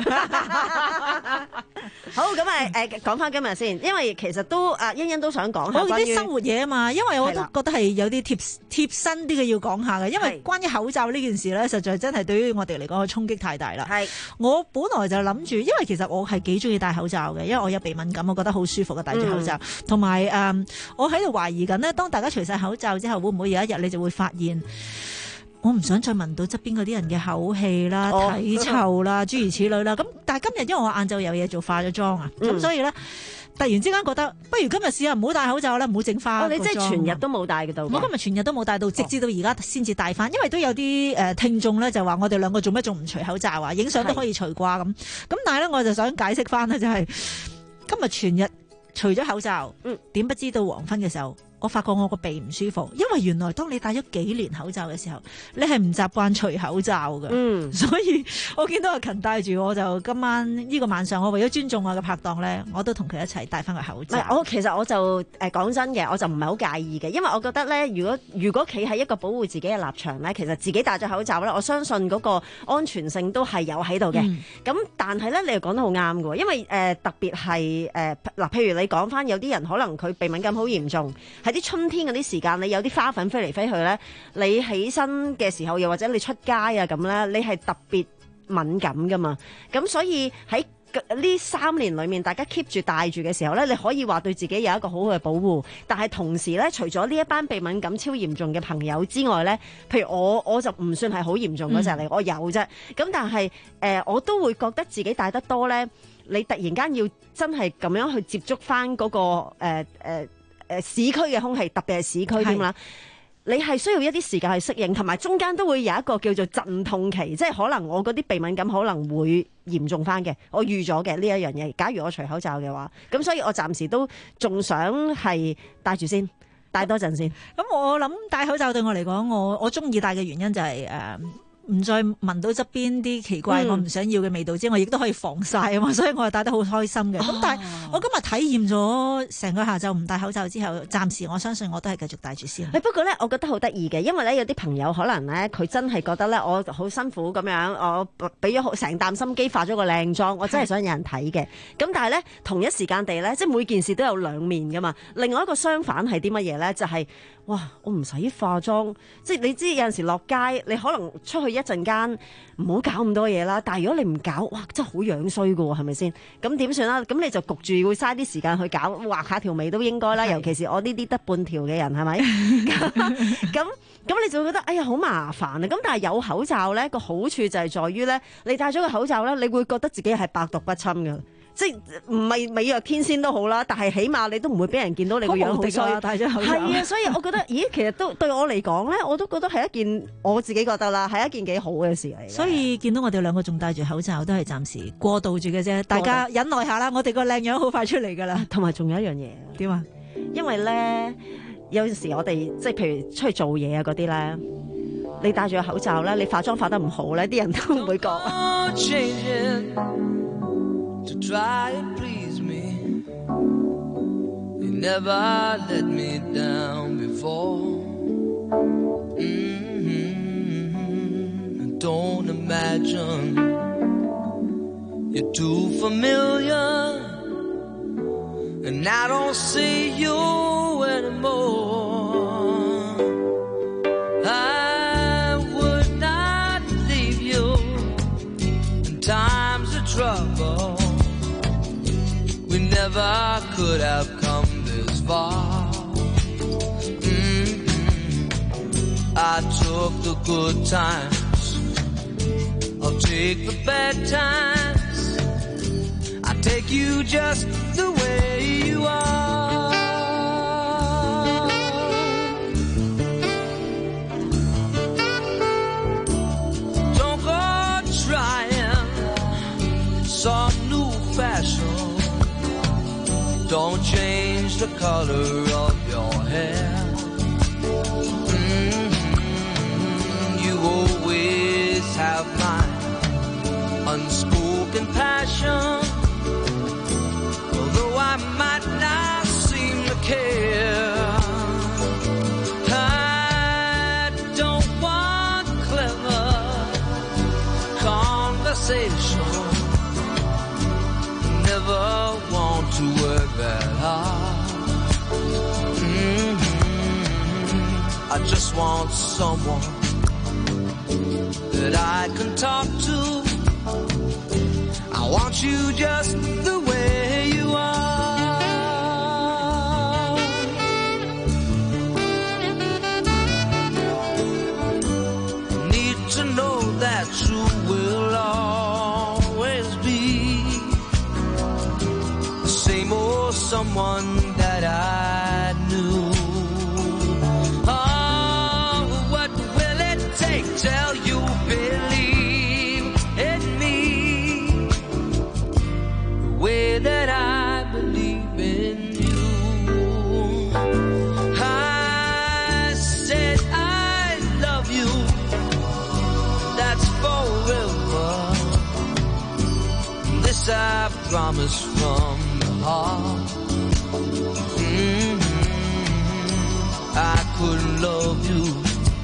好，咁啊誒，講翻今日先，因為其實都啊欣欣都想講下我啲生活嘢啊嘛，因為我都覺得係有啲貼貼身啲嘅要講下嘅，因為關於口罩呢件事咧，實在真係對於我哋嚟講嘅衝擊太大啦。係，我本來就諗住，因為其實我係幾中意戴口罩嘅，因為我有鼻敏感，我覺得好舒服嘅戴住口罩，同埋誒，我喺度懷疑緊呢，當大家除晒口罩之後，會唔會有一日你就會發現，我唔想再聞到側邊嗰啲人嘅口氣啦、 哦、 體臭啦，諸如此類啦。咁但係今日因為我晏晝有嘢做，化咗妝啊，咁、嗯、所以咧突然之間覺得，不如今日試下唔好戴口罩啦，唔好整花。 哦，你即係全日都冇戴嘅到？ 我今日全日都冇戴到，直至到而家先至戴翻。因為都有啲誒聽眾咧就話我哋兩個做咩仲唔除口罩啊？影相都可以除啩咁。咁但係咧我就想解釋翻咧，就係今日全日除咗口罩，嗯，點不知到黃昏嘅時候，我發覺我個鼻唔舒服，因為原來當你戴咗幾年口罩嘅時候，你係唔習慣除口罩嘅。嗯，所以我見到阿勤戴住，我就今晚呢、呢個晚上，我為咗尊重我嘅拍檔咧，我都同佢一齊戴翻個口罩。 我其實我就誒講、呃、真嘅，我就唔係好介意嘅，因為我覺得咧，如果如果企喺一個保護自己嘅立場咧，其實自己戴咗口罩咧，我相信嗰個安全性都係有喺度嘅。咁、嗯、但係咧，你又講得好啱嘅，因為誒、呃、特別係誒嗱，譬如你講翻有啲人可能佢鼻敏感好嚴重，啲春天嗰啲時間，你有啲花粉飛嚟飛去咧，你起身嘅時候，又或者你出街啊咁咧，你係特別敏感噶嘛。咁所以喺呢三年裏面，大家 keep 住戴住嘅時候咧，你可以話對自己有一個好好嘅保護。但係同時咧，除咗呢一班鼻敏感超嚴重嘅朋友之外咧，譬如我我就唔算係好嚴重嗰隻嚟，我有啫。咁但係誒、呃，我都會覺得自己戴得多咧，你突然間要真係咁樣去接觸翻嗰個誒誒。呃呃誒市區嘅空氣，特別係市區添啦，你係需要一啲時間去適應，同埋中間都會有一個叫做陣痛期，即係可能我嗰啲鼻敏感可能會嚴重翻嘅，我預咗嘅呢一樣嘢。假如我除口罩嘅話，咁所以我暫時都仲想係戴住先，戴多陣先。 咁我諗戴口罩對我嚟講，我我中意戴嘅原因就係、是、誒。呃唔再聞到側邊啲奇怪我唔想要嘅味道之外，亦、嗯、都可以防曬啊嘛，所以我係戴得好開心嘅。咁、哦、但係我今日體驗咗成個下晝唔戴口罩之後，暫時我相信我都係繼續戴住先。 不過咧，我覺得好得意嘅，因為咧有啲朋友可能咧佢真係覺得咧我好辛苦咁樣，我俾咗成擔心機化咗個靚妝，我真係想有人睇嘅。咁但係咧同一時間地咧，即係每件事都有兩面噶嘛。另外一個相反係啲乜嘢咧？就係、是、 哇！我唔使化妝，即係你知有陣時落街，你可能出去一陣間唔好搞咁多嘢啦。但係如果你唔搞，哇！真係好樣衰㗎喎，係咪先？咁點算啦？咁你就焗住會嘥啲時間去搞，畫下條眉都應該啦。尤其是我呢啲得半條嘅人，係咪？咁咁你就會覺得哎呀好麻煩啊！咁但係有口罩咧，個好處就係在於咧，你戴咗個口罩咧，你會覺得自己係百毒不侵㗎。即係唔係美若天仙都好啦，但係起碼你都唔會俾人見到你個樣好衰。 戴咗口罩係啊，所以我覺得，咦，其實都對我嚟講咧，我都覺得係一件我自己覺得啦，係一件幾好嘅事嚟。 所以見到我哋兩個仲戴住口罩，都係暫時過渡住嘅啫。大家忍耐下啦，我哋個靚樣好快出嚟㗎啦。 同埋仲有一樣嘢， 點啊？ 因為咧有陣時我哋即係譬如出去做嘢啊嗰啲咧，你戴住個口罩咧，你化妝化得唔好咧，啲人都唔會講。 To try and please me, you never let me down before. Mm-hmm. Don't imagine you're too familiar, and I don't see you anymore. I would not leave you in times of trouble. We never could have come this far. Mm-hmm. I took the good times, I'll take the bad times. I take you just the way you are. Don't go trying some new fashion. Don't change the color of your hair. Mm-hmm. You always have my unspoken passion. Although I might not seem to care, I don't want clever conversation. Never want to work that hard. Mm-hmm. I just want someone that I can talk to. I want you just the way you are. Need to know that you will always be the same old someone that I knew. Oh, what will it take till you believe in me the way that I believe in you? I said I love you, that's forever. This I promise from the heart. Mm-hmm. I couldn't love you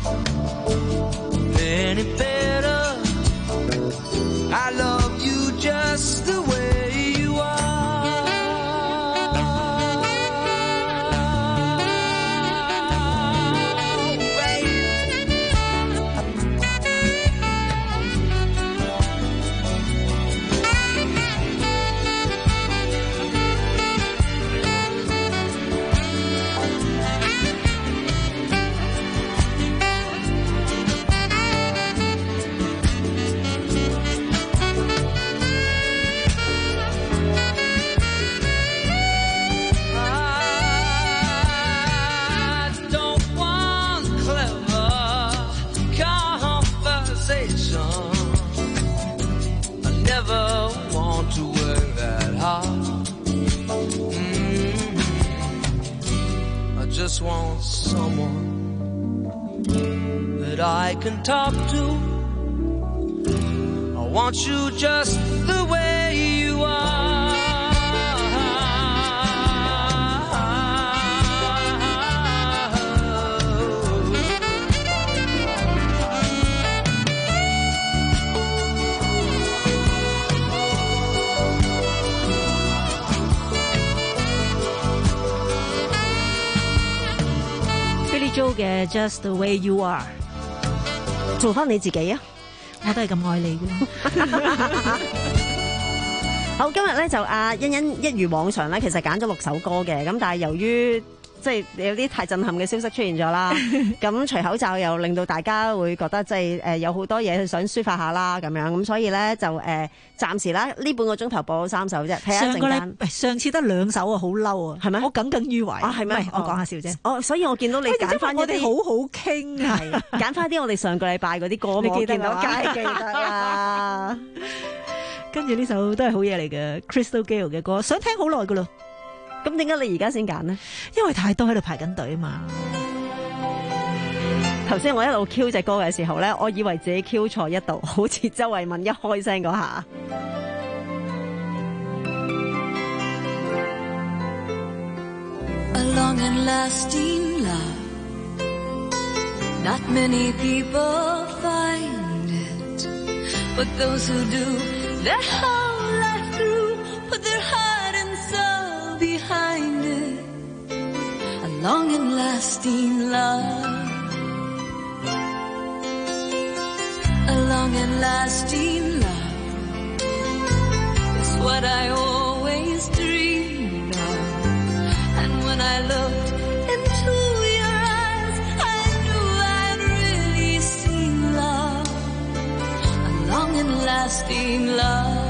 any better. I love you just the way you are. Just want someone that I can talk to. I want you just the way you are. 嘅 Just the Way You Are， 做翻你自己啊！ 我都係咁愛你嘅。 好，今日咧就阿欣欣一如往常咧，其實揀咗六首歌嘅，咁但係由於即係有啲太震撼嘅消息出現咗啦，咁除口罩又令到大家會覺得即係誒有好多嘢想抒發下啦咁樣，咁所以咧就誒、呃、暫時啦呢半個鐘頭播咗三首啫，睇下一陣間。 上次得兩首啊，好嬲啊，係咪？我耿耿於懷啊，係咩？ 我講下笑啫。 哦，所以我見到你揀翻一啲， 我哋好好傾啊， 揀翻啲我哋上個禮拜嗰啲歌， 你記得我嘛？ 梗係記得啦。 跟住呢首都係好嘢嚟嘅 Crystal Gayle 嘅歌，想聽好耐噶咯。 咁點解你而家先揀呢？ 因為太多喺度排緊隊啊嘛。 頭先我一路 Q 隻歌嘅時候咧，我以為自己 Q 錯一度，好似周慧敏一開聲嗰下。 A long and lasting love, not many people find it, but those who do, their whole life through, put their heart and soul behind it. A long and lasting love, a long and lasting love is what I always dreamed of. And when I looked into your eyes, I knew I'd really seen love, a long and lasting love.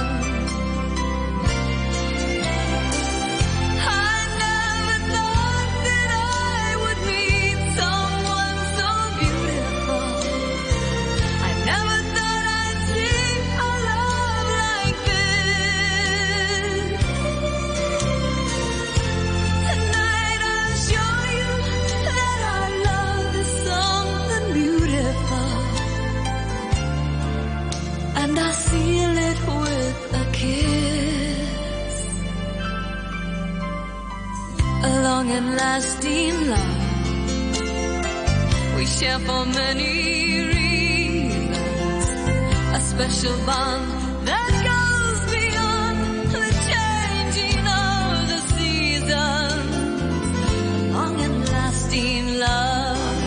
Long and lasting love we share for many reasons, a special bond that goes beyond the changing of the seasons. A long and lasting love,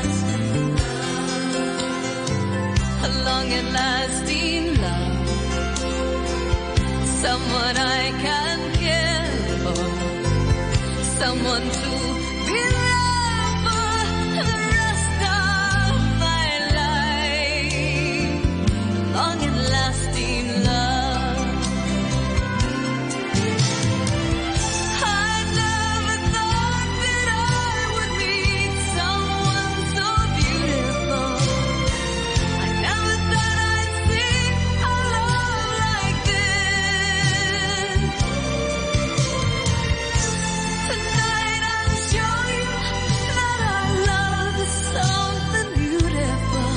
a long and lasting love, someone I can care for, someone to be loved for the rest of my life. Long and lasting love. I never thought that I would meet someone so beautiful. I never thought I'd see a love like this. Tonight I'll show you that our love is something beautiful,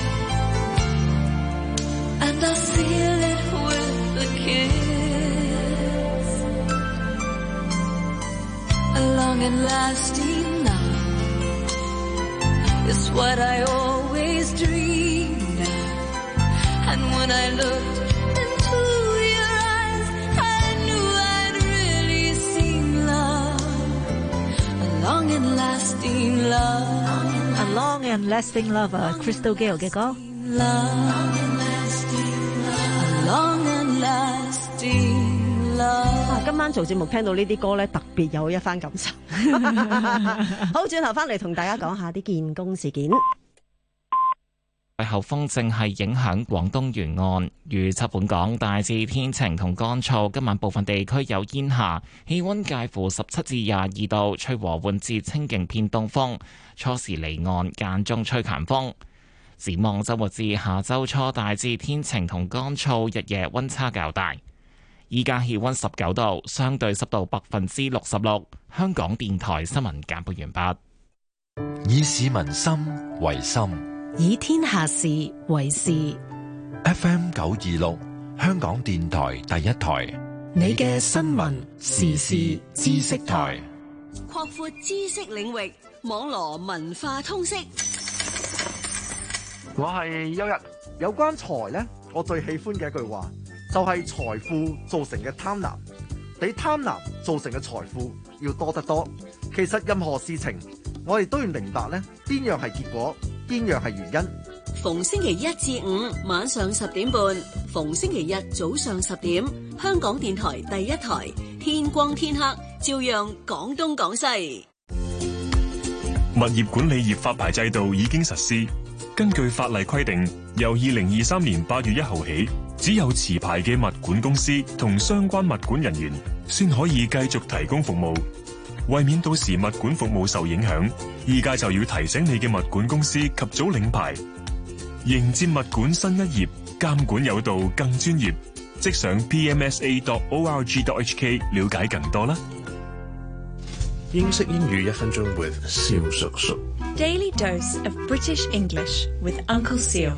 and I'll seal it with a kiss. A long and lasting love is what I always dreamed of, and when I looked into your eyes, I knew I'd really seen love. A long and lasting love. A long and lasting love 啊 Crystal Gayle 嘅歌。 Love, a long and lasting love. 啊今晚做節目聽到呢啲歌咧，特別有一番感受。好，轉頭翻嚟同大家講下啲建功事件。 季候風正係影響廣東沿岸，預測本港大致天晴同乾燥。今晚部分地區有煙霞，氣溫介乎十七至廿二度，吹和緩至清勁偏東風。初時離岸，間中吹強風。展望週末至下週初，大致天晴同乾燥，日夜溫差較大。依家氣溫十九度，相對濕度百分之六十六。香港電台新聞簡報完畢。 以市民心為心， 以天下事為事。 F M 九二六，香港電台第一台， 你嘅新聞時事知識台， 擴闊知識領域，網羅文化通識。 我係邱日，有關財呢，我最喜歡嘅一句話就係財富造成嘅貪婪，比貪婪造成嘅財富要多得多。其實任何事情我哋都要明白咧邊樣係結果，邊樣係原因。 逢星期一至五晚上十點半，逢星期日早上十點，香港電台第一台，天光天黑，照樣講東講西。 物業管理業發牌制度已經實施。根據法例規定，由二零二三年八月一號起，只有持牌嘅物管公司同相關物管人員先可以繼續提供服務。為免到時物管服務受影響，依家就要提醒你嘅物管公司及早領牌。迎接物管新一頁，監管有道更專業，即上 p m s a dot org dot h k 了解更多啦。 英式英語一分鐘 with 蕭叔叔。 Daily dose of British English with Uncle Seal.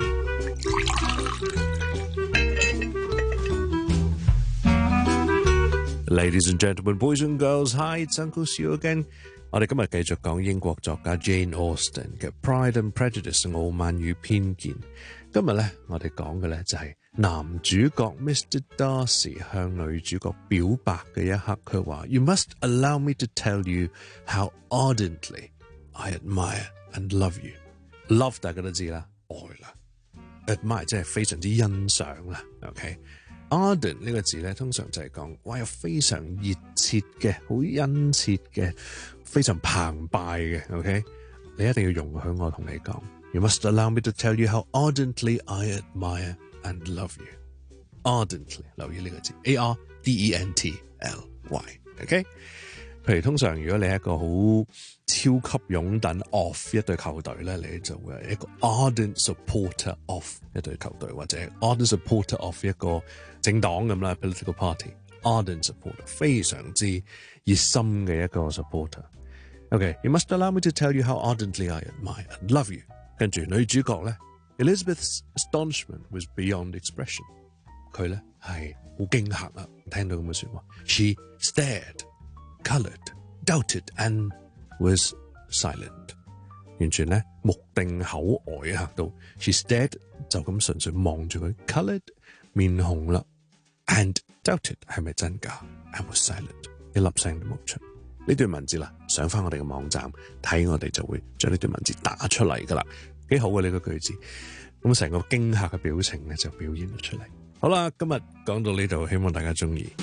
Ladies and gentlemen, boys and girls, hi, it's Uncle Seal again. 我哋今日繼續講英國作家 Jane Austen 嘅 Pride and Prejudice 傲慢與偏見。今日咧，我哋講嘅咧就係男主角 Mister Darcy 向女主角表白嘅一刻，佢話 You must allow me to tell you how ardently I admire and love you. Love 大家都知啦，愛啦。Admire 即係非常之欣賞啦。OK。Ardent 呢個字咧，通常就係講哇，有非常熱切嘅、好殷切嘅、非常澎湃嘅。OK， 你一定要容許我同你講。You must allow me to tell you how ardently I admire and love you. Ardently， 留意呢個字 ，A R D E N T L Y。OK， 譬如通常如果你係一個好超級擁躉 of 一隊球隊咧，你就會係一個 ardent supporter of 一隊球隊，或者 ardent supporter of 一個政黨咁啦 ，political party。ardent supporter 非常之熱心嘅一個 supporter。OK，you must allow me to tell you how ardently I admire and love you。跟住女主角咧 ，Elizabeth's astonishment was beyond expression。佢咧係好驚嚇啦，聽到咁嘅說話 ，She stared, coloured, doubted and was silent， 完全咧目定口呆嚇到 ，she stared 就咁純粹望住佢 ，coloured 面紅啦 ，and doubted 係咪真㗎 ，and was silent 一粒聲都冇出。呢段文字啦，上翻我哋嘅網站睇，我哋就會將呢段文字打出嚟㗎啦，幾好嘅呢個句子。咁成個驚嚇嘅表情咧就表現咗出嚟。好啦，今日講到呢度，希望大家中意。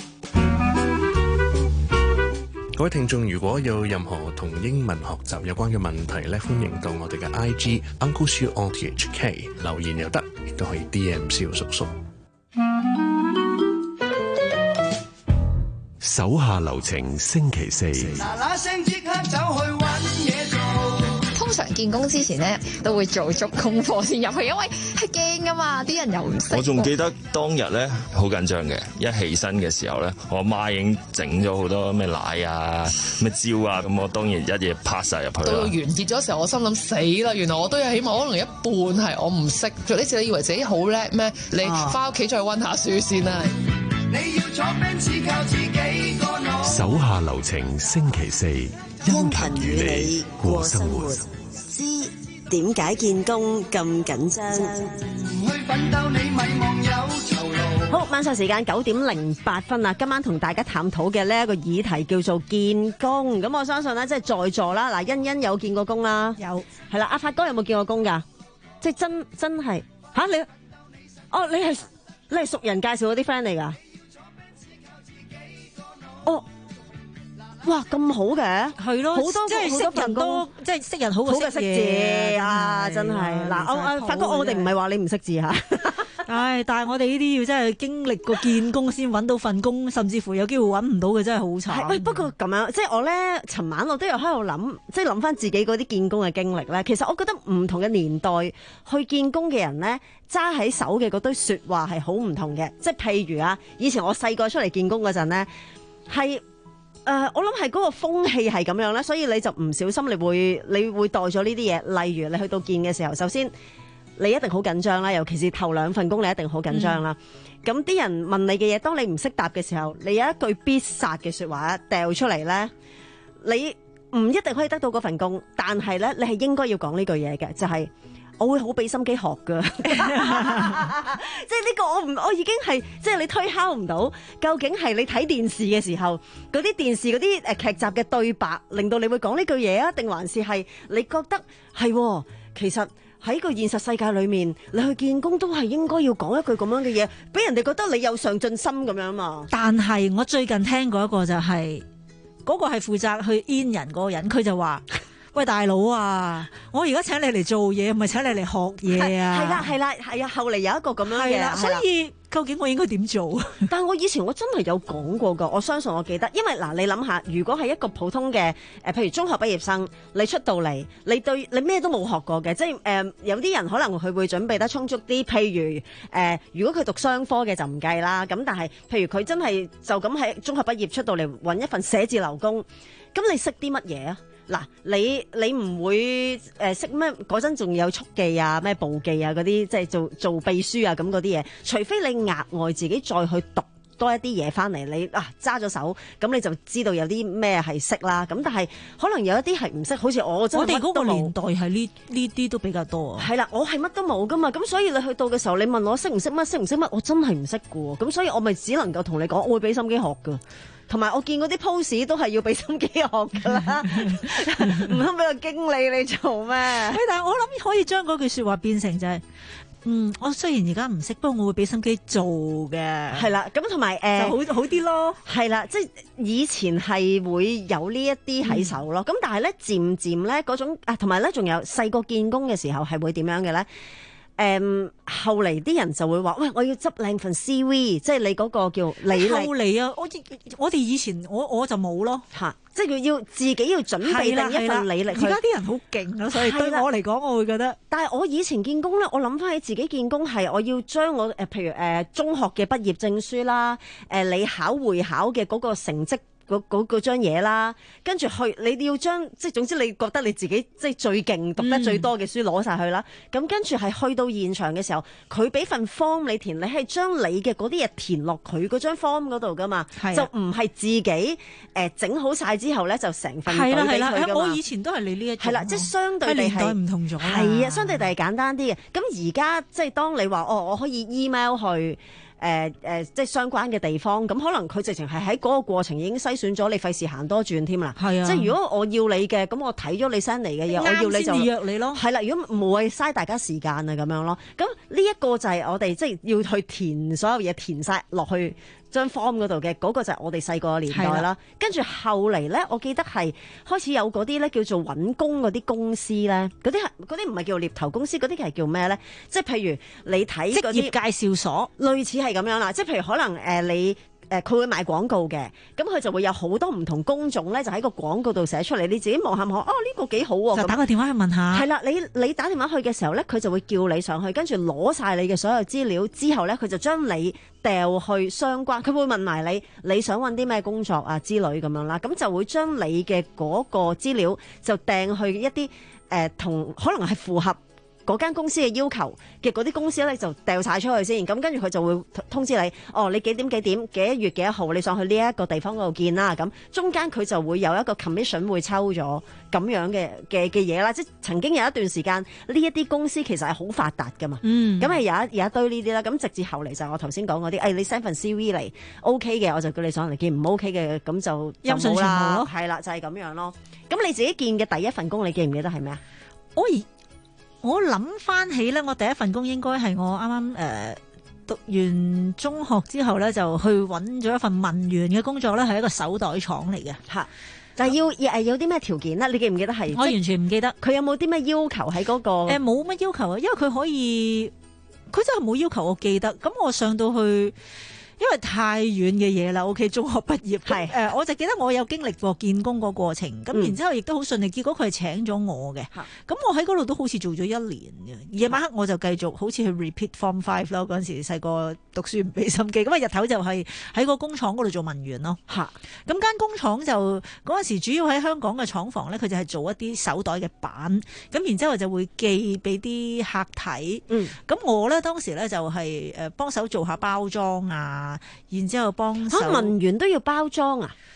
各位聽眾，如果有任何同英文學習有關嘅問題咧，歡迎到我哋嘅 I G Uncle Siu R T H K 留言又得，亦都可以 D M 蕭叔叔。 手下留情，星期四。 嗱嗱聲即刻走去揾嘢做。 通常見工之前咧，都會做足功課先入去，因為係驚噶嘛，啲人又唔識。 我仲記得當日咧好緊張嘅，一起身嘅時候咧，我阿媽已經整咗好多咩奶啊、咩蕉啊，咁我當然一嘢拍晒入去啦。 到到完結咗時候，我心諗死啦！原來我都有起碼可能一半係我唔識。做呢次你以為自己好叻咩？你翻屋企再溫下書先啦。 你要坐 Benz 靠自己個腦。 手下留情，星期四，殷勤與你過生活。 知點解見工咁緊張？ 去奮鬥你咪望有酬勞。 好，晚上時間九點零八分啊！今晚同大家探討嘅呢一個議題叫做見工。咁我相信咧，即係在座啦，嗱，欣欣有見過工啦， 有係啦，阿發哥有冇見過工㗎？即係真真係吓你？哦，你係你係熟人介紹嗰啲 friend 嚟㗎？哦。哇，咁好嘅， 係咯， 好多即係識人多，即係識人好過識字啊！真係嗱，我我發覺我哋唔係話你唔識字嚇， 唉，但係我哋呢啲要真係經歷過見工先揾到份工，甚至乎有機會揾唔到嘅，真係好慘。 喂，不過咁樣，即係我咧，尋晚我都有喺度諗，即係諗翻自己嗰啲見工嘅經歷咧。其實我覺得唔同嘅年代去見工嘅人咧，揸喺手嘅嗰堆説話係好唔同嘅。即係譬如啊，以前我細個出嚟見工嗰陣咧，係。誒、呃，我諗係嗰個風氣係咁樣咧，所以你就唔小心，你會你會帶咗呢啲嘢。例如你去到見嘅時候，首先你一定好緊張啦，尤其是頭兩份工，你一定好緊張啦。咁啲、嗯、人問你嘅嘢，當你唔識答嘅時候，你有一句必殺嘅説話掉出嚟咧，你唔一定可以得到嗰份工，但係咧，你係應該要講呢句嘢嘅，就係、是、 我會好俾心機學㗎，即係呢個我唔我已經係即係你推敲唔到，究竟係你睇電視嘅時候嗰啲電視嗰啲誒劇集嘅對白，令到你會講呢句嘢啊，定還是係你覺得係其實喺個現實世界裏面，你去見工都係應該要講一句咁樣嘅嘢，俾人哋覺得你有上進心咁樣嘛。 但係我最近聽過一個就係、是、嗰、那個係負責去 in 人嗰個人，佢就話。喂，大佬啊！我而家請你嚟做嘢，唔係請你嚟學嘢啊！ 係啦，係啦，係啊！後嚟有一個咁樣嘅， 所以究竟我應該點做？ 但係我以前我真係有講過㗎，我相信我記得，因為嗱，你諗下，如果係一個普通嘅誒，譬如中學畢業生，你出到嚟，你對你咩都冇學過嘅，即係誒、呃、有啲人可能佢會準備得充足啲，譬如誒、呃，如果佢讀商科嘅就唔計啦，咁但係譬如佢真係就咁喺中學畢業出到嚟揾一份寫字樓工，咁你識啲乜嘢啊？嗱，你你唔會誒識咩？嗰陣仲有速記啊、咩簿記啊嗰啲，即係做做秘書啊咁嗰啲嘢。除非你額外自己再去讀多一啲嘢翻嚟，你啊揸咗手，咁你就知道有啲咩係識啦。咁但係可能有一啲係唔識，好似我真係乜都冇。 我哋嗰個年代係呢呢啲都比較多啊。 係啦，我係乜都冇噶嘛，咁所以你去到嘅時候，你問我識唔識乜，識唔識乜，我真係唔識噶喎。咁所以我咪只能夠同你講，我會俾心機學噶。同埋我見嗰啲 pose 都係要俾心機學㗎啦，唔通俾個經理你做咩？ 但係我諗可以將嗰句説話變成就係、是，嗯，我雖然而家唔識，不過我會俾心機做嘅。 係啦，咁同埋誒就好好啲咯。 係啦，即係以前係會有呢一啲喺手咯。咁、嗯、但係咧，漸漸咧嗰種啊，同埋咧仲有細個見工嘅時候係會點樣嘅咧？誒、um, 後嚟啲人就會話：喂，我要執靚份 C V， 即係你嗰個叫履歷。後嚟啊，我我哋以前我我就冇咯嚇，即係佢要自己要準備定一份履歷。而家啲人好勁咯，所以對我嚟講，我會覺得。 但係我以前見工咧，我諗翻起自己見工係我要將我誒譬如誒、呃、中學嘅畢業證書啦，誒、呃、你考會考嘅嗰個成績。嗰嗰嗰張嘢啦，跟住去你要將即係總之你覺得你自己即係最勁讀得最多嘅書攞晒去啦，咁、嗯、跟住係去到現場嘅時候，佢俾份 form 你填，你係將你嘅嗰啲嘢填落佢嗰張 form 嗰度噶嘛，就唔係自己誒整、呃、好晒之後咧就成份對俾佢噶嘛。 我以前都係你呢一種， 係啦，即係相對地係年代唔同咗， 係啊，相對地係簡單啲嘅。咁而家即係當你話哦，我可以 email 去。誒、呃、誒、呃，即係相關嘅地方，咁可能佢直情係喺嗰個過程已經篩選咗，你費事行多轉添啦。係啊，即係如果我要你嘅，咁我睇咗你 send 嚟嘅嘢，我要你就約你咯。 係啦，如果冇係嘥大家時間啊咁樣咯。咁呢一個就係我哋即係要去填所有嘢，填晒落去張 form 嗰度嘅，嗰、嗰個就係我哋細個年代啦。跟住後嚟咧，我記得係開始有嗰啲咧叫做揾工嗰啲公司咧，嗰啲係嗰啲唔係叫獵頭公司，嗰啲係叫咩咧？即係譬如你睇嗰啲職業介紹所， 類似係咁樣啦。即係譬如可能誒、呃、你。誒佢會賣廣告嘅，咁佢就會有好多唔同工種咧，就喺個廣告度寫出嚟，你自己望下望，哦呢、呢個幾好喎， 就打個電話去問下。 係啦，你你打電話去嘅時候咧，佢就會叫你上去，跟住攞晒你嘅所有資料之後咧，佢就將你掉去相關，佢會問埋你你想揾啲咩工作啊之類咁樣啦，咁就會將你嘅嗰個資料就掟去一啲誒同可能係符合嗰間公司嘅要求嘅嗰啲公司咧，就掉晒出去先，咁跟住佢就會通知你，哦，你幾點幾點幾多月幾多號你上去呢一個地方嗰度見啦，咁中間佢就會有一個 commission 會抽咗咁樣嘅嘅嘅嘢啦，即係曾經有一段時間呢一啲公司其實係好發達噶嘛，咁係、嗯、有一有一堆呢啲啦，咁直至後嚟就係我頭先講嗰啲，誒、哎、你 send 份 C V 嚟 OK 嘅，我就叫你上嚟見，唔 OK 嘅咁就音訊全無咯， 係啦，就係、是、咁樣咯。咁你自己見嘅第一份工，你記唔記得係咩啊？ 我而我諗翻起咧，我第一份工應該係我啱啱誒讀完中學之後咧，就去揾咗一份文員嘅工作咧，係一個手袋廠嚟嘅嚇。 但係要誒有啲咩條件咧？你記唔記得係？ 我完全唔記得。 佢有冇啲咩要求喺嗰、嗰個？ 誒冇乜要求啊，因為佢可以，佢真係冇要求我記得。咁我上到去。因為太遠嘅嘢啦 ，OK， 中學畢業，誒、呃，我就記得我有經歷過見工個過程，咁、嗯、然之後亦都好順利，結果佢係請咗我嘅，咁、嗯、我喺嗰度都好似做咗一年嘅，夜晚黑我就繼續好似去 repeat form five 咯，嗰陣時細個讀書唔俾心機，咁啊日頭就係喺個工廠嗰度做文員咯，嚇、嗯，咁間工廠就嗰陣時主要喺香港嘅廠房咧，佢就係做一啲手袋嘅板，咁然之後就會寄俾啲客睇，嗯，咁我咧當時咧就係誒幫手做下包裝啊。然之後幫手、啊、文員都要包裝啊？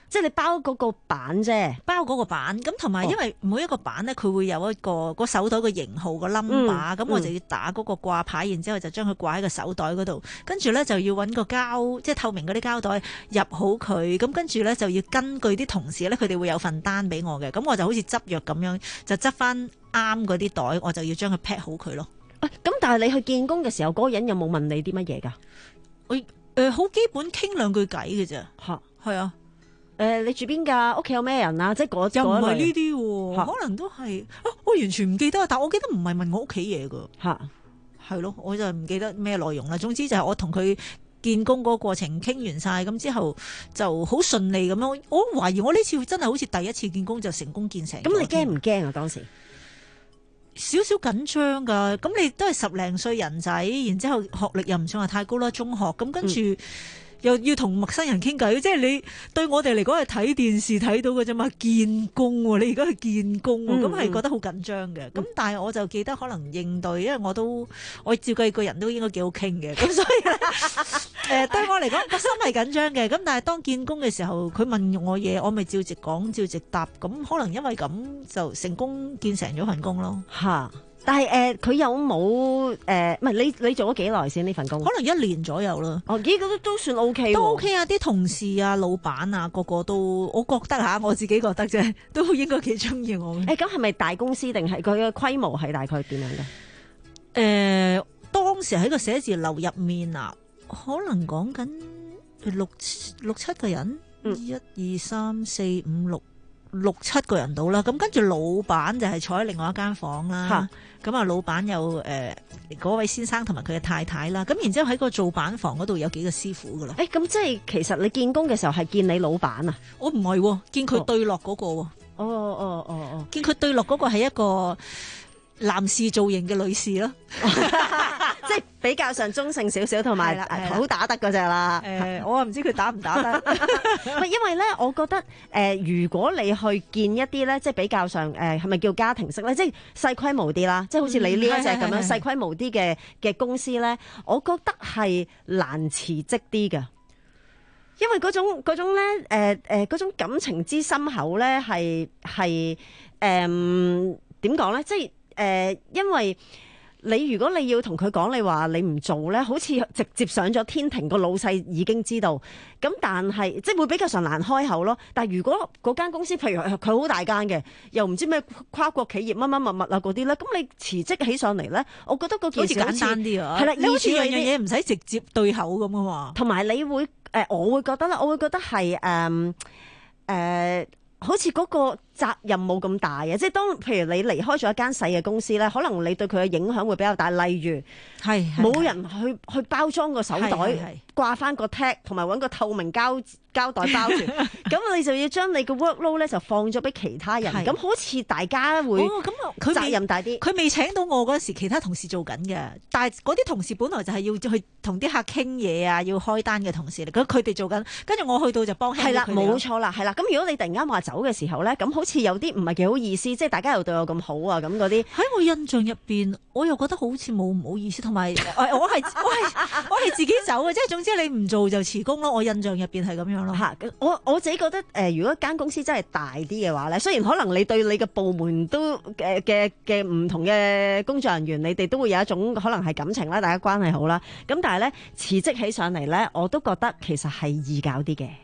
即係你包嗰個板啫， 包嗰個板。咁同埋因為每一個板咧，佢會有一個個手袋個型號個 number，咁、嗯、我就要打嗰個掛牌，然之後就將佢掛喺個手袋嗰度。跟住咧就要揾個膠，即係透明嗰啲膠袋入好佢。咁跟住咧就要根據啲同事咧，佢哋會有份單俾我嘅。咁我就好似執藥咁樣，就執翻啱嗰啲袋，我就要將佢 pack 好佢咯。 咁、啊、但係你去見工嘅時候，嗰、嗰個人有冇問你啲乜嘢㗎？ 我誒好基本傾兩句偈嘅啫。 嚇， 係啊。 誒、呃，你住邊㗎？屋企有咩人啊？即係嗰又唔係呢啲喎，可能都係啊！我完全唔記得，但我記得唔係問我屋企嘢㗎。 嚇， 係咯，我就唔記得咩內容啦。總之就係我同佢見工嗰個過程傾完晒，咁之後就好順利咁樣。我懷疑我呢次真係好似第一次見工就成功見成。 咁你驚唔驚啊？當時少少緊張㗎。咁你都係十零歲人仔，然之後學歷又唔算話太高啦，中學咁跟住。嗯又要同陌生人傾偈，即係你對我哋嚟講係睇電視睇到嘅啫嘛，見工喎，你而家去見工喎，咁係、嗯、覺得好緊張嘅。咁、嗯、但係我就記得可能應對，因為我都我照計個人都應該幾好傾嘅，咁所以咧誒、呃、對我嚟講個心係緊張嘅。咁但係當見工嘅時候，佢問我嘢，我咪照直講，照直答。咁可能因為咁就成功見成咗份工咯。 嚇！但係誒，佢、呃、有冇誒？唔係你你做咗幾耐先呢份工？ 可能一年左右啦。 哦，咦，都都算 O K 喎。 都 O K 啊！啲同事啊、老闆啊，個個都，我覺得嚇，我自己覺得啫，都應該幾中意我。 誒，咁係咪大公司定係佢嘅規模係大概點樣嘅？誒、 呃，當時喺個寫字樓入面啊，可能講緊六六七個人，一二三四五六。六七個人到啦，咁跟住老闆就係坐喺另外一間房啦。咁啊，老闆有誒嗰位先生同埋佢嘅太太啦。咁然之後喺個做板房嗰度有幾個師傅噶啦。 誒、欸，咁即係其實你見工嘅時候係見你老闆啊？ 我唔係，見佢對落嗰個。哦哦哦哦， 見佢對落嗰個係一個男士造型嘅女士咯。 即係比較上中性少少，同埋好打得嗰隻啦。 誒、呃，我唔知佢打唔打得。 因為咧，我覺得誒、呃，如果你去見一啲咧，即係比較上誒，係咪叫家庭式咧？即係細規模啲啦，即係好似你呢一隻咁樣細規模啲嘅嘅公司咧，我覺得係難辭職啲嘅。因為嗰種嗰種咧，誒誒嗰種感情之深厚咧，係係誒點講咧？即係誒、呃，因為。你如果你要同佢講，你話你唔做咧，好似直接上咗天庭，個老細已經知道。咁但係即係會比較上難開口咯。但係如果嗰間公司，譬如佢好大間嘅，又唔知咩跨國企業乜乜物物啊嗰啲咧，咁你辭職起上嚟咧，我覺得嗰件事好似簡單啲啊。係啦， 你好似樣樣嘢唔使直接對口咁啊嘛。 同埋你會誒、呃，我會覺得咧，我會覺得係誒誒。呃呃好似嗰個責任冇咁大嘅，即係當譬如你離開咗一間細嘅公司咧，可能你對佢嘅影響會比較大。例如係冇人去去包裝個手袋，掛翻個 tag， 同埋揾個透明膠膠袋包住，咁你就要將你嘅 workload 咧就放咗俾其他人，咁好似大家會佢責任大啲。 佢未請到我嗰時，其他同事做緊嘅，但係嗰啲同事本來就係要去同啲客傾嘢啊，要開單嘅同事嚟，咁佢哋做緊，跟住我去到就幫佢。 係啦，冇錯啦，係啦。咁如果你突然間話走嘅時候咧，咁好似有啲唔係幾好意思，即係大家又對我咁好啊，咁嗰啲喺我印象入邊，我又覺得好似冇唔好意思，同埋我係我係我係自己走嘅，即係總之你唔做就辭工咯。我印象入邊係咁樣咯。 嚇，我我自己覺得誒、呃，如果間公司真係大啲嘅話咧，雖然可能你對你嘅部門都誒嘅嘅唔同嘅工作人員，你哋都會有一種可能係感情啦，大家關係好啦。咁但係咧辭職起上嚟咧，我都覺得其實係易搞啲嘅。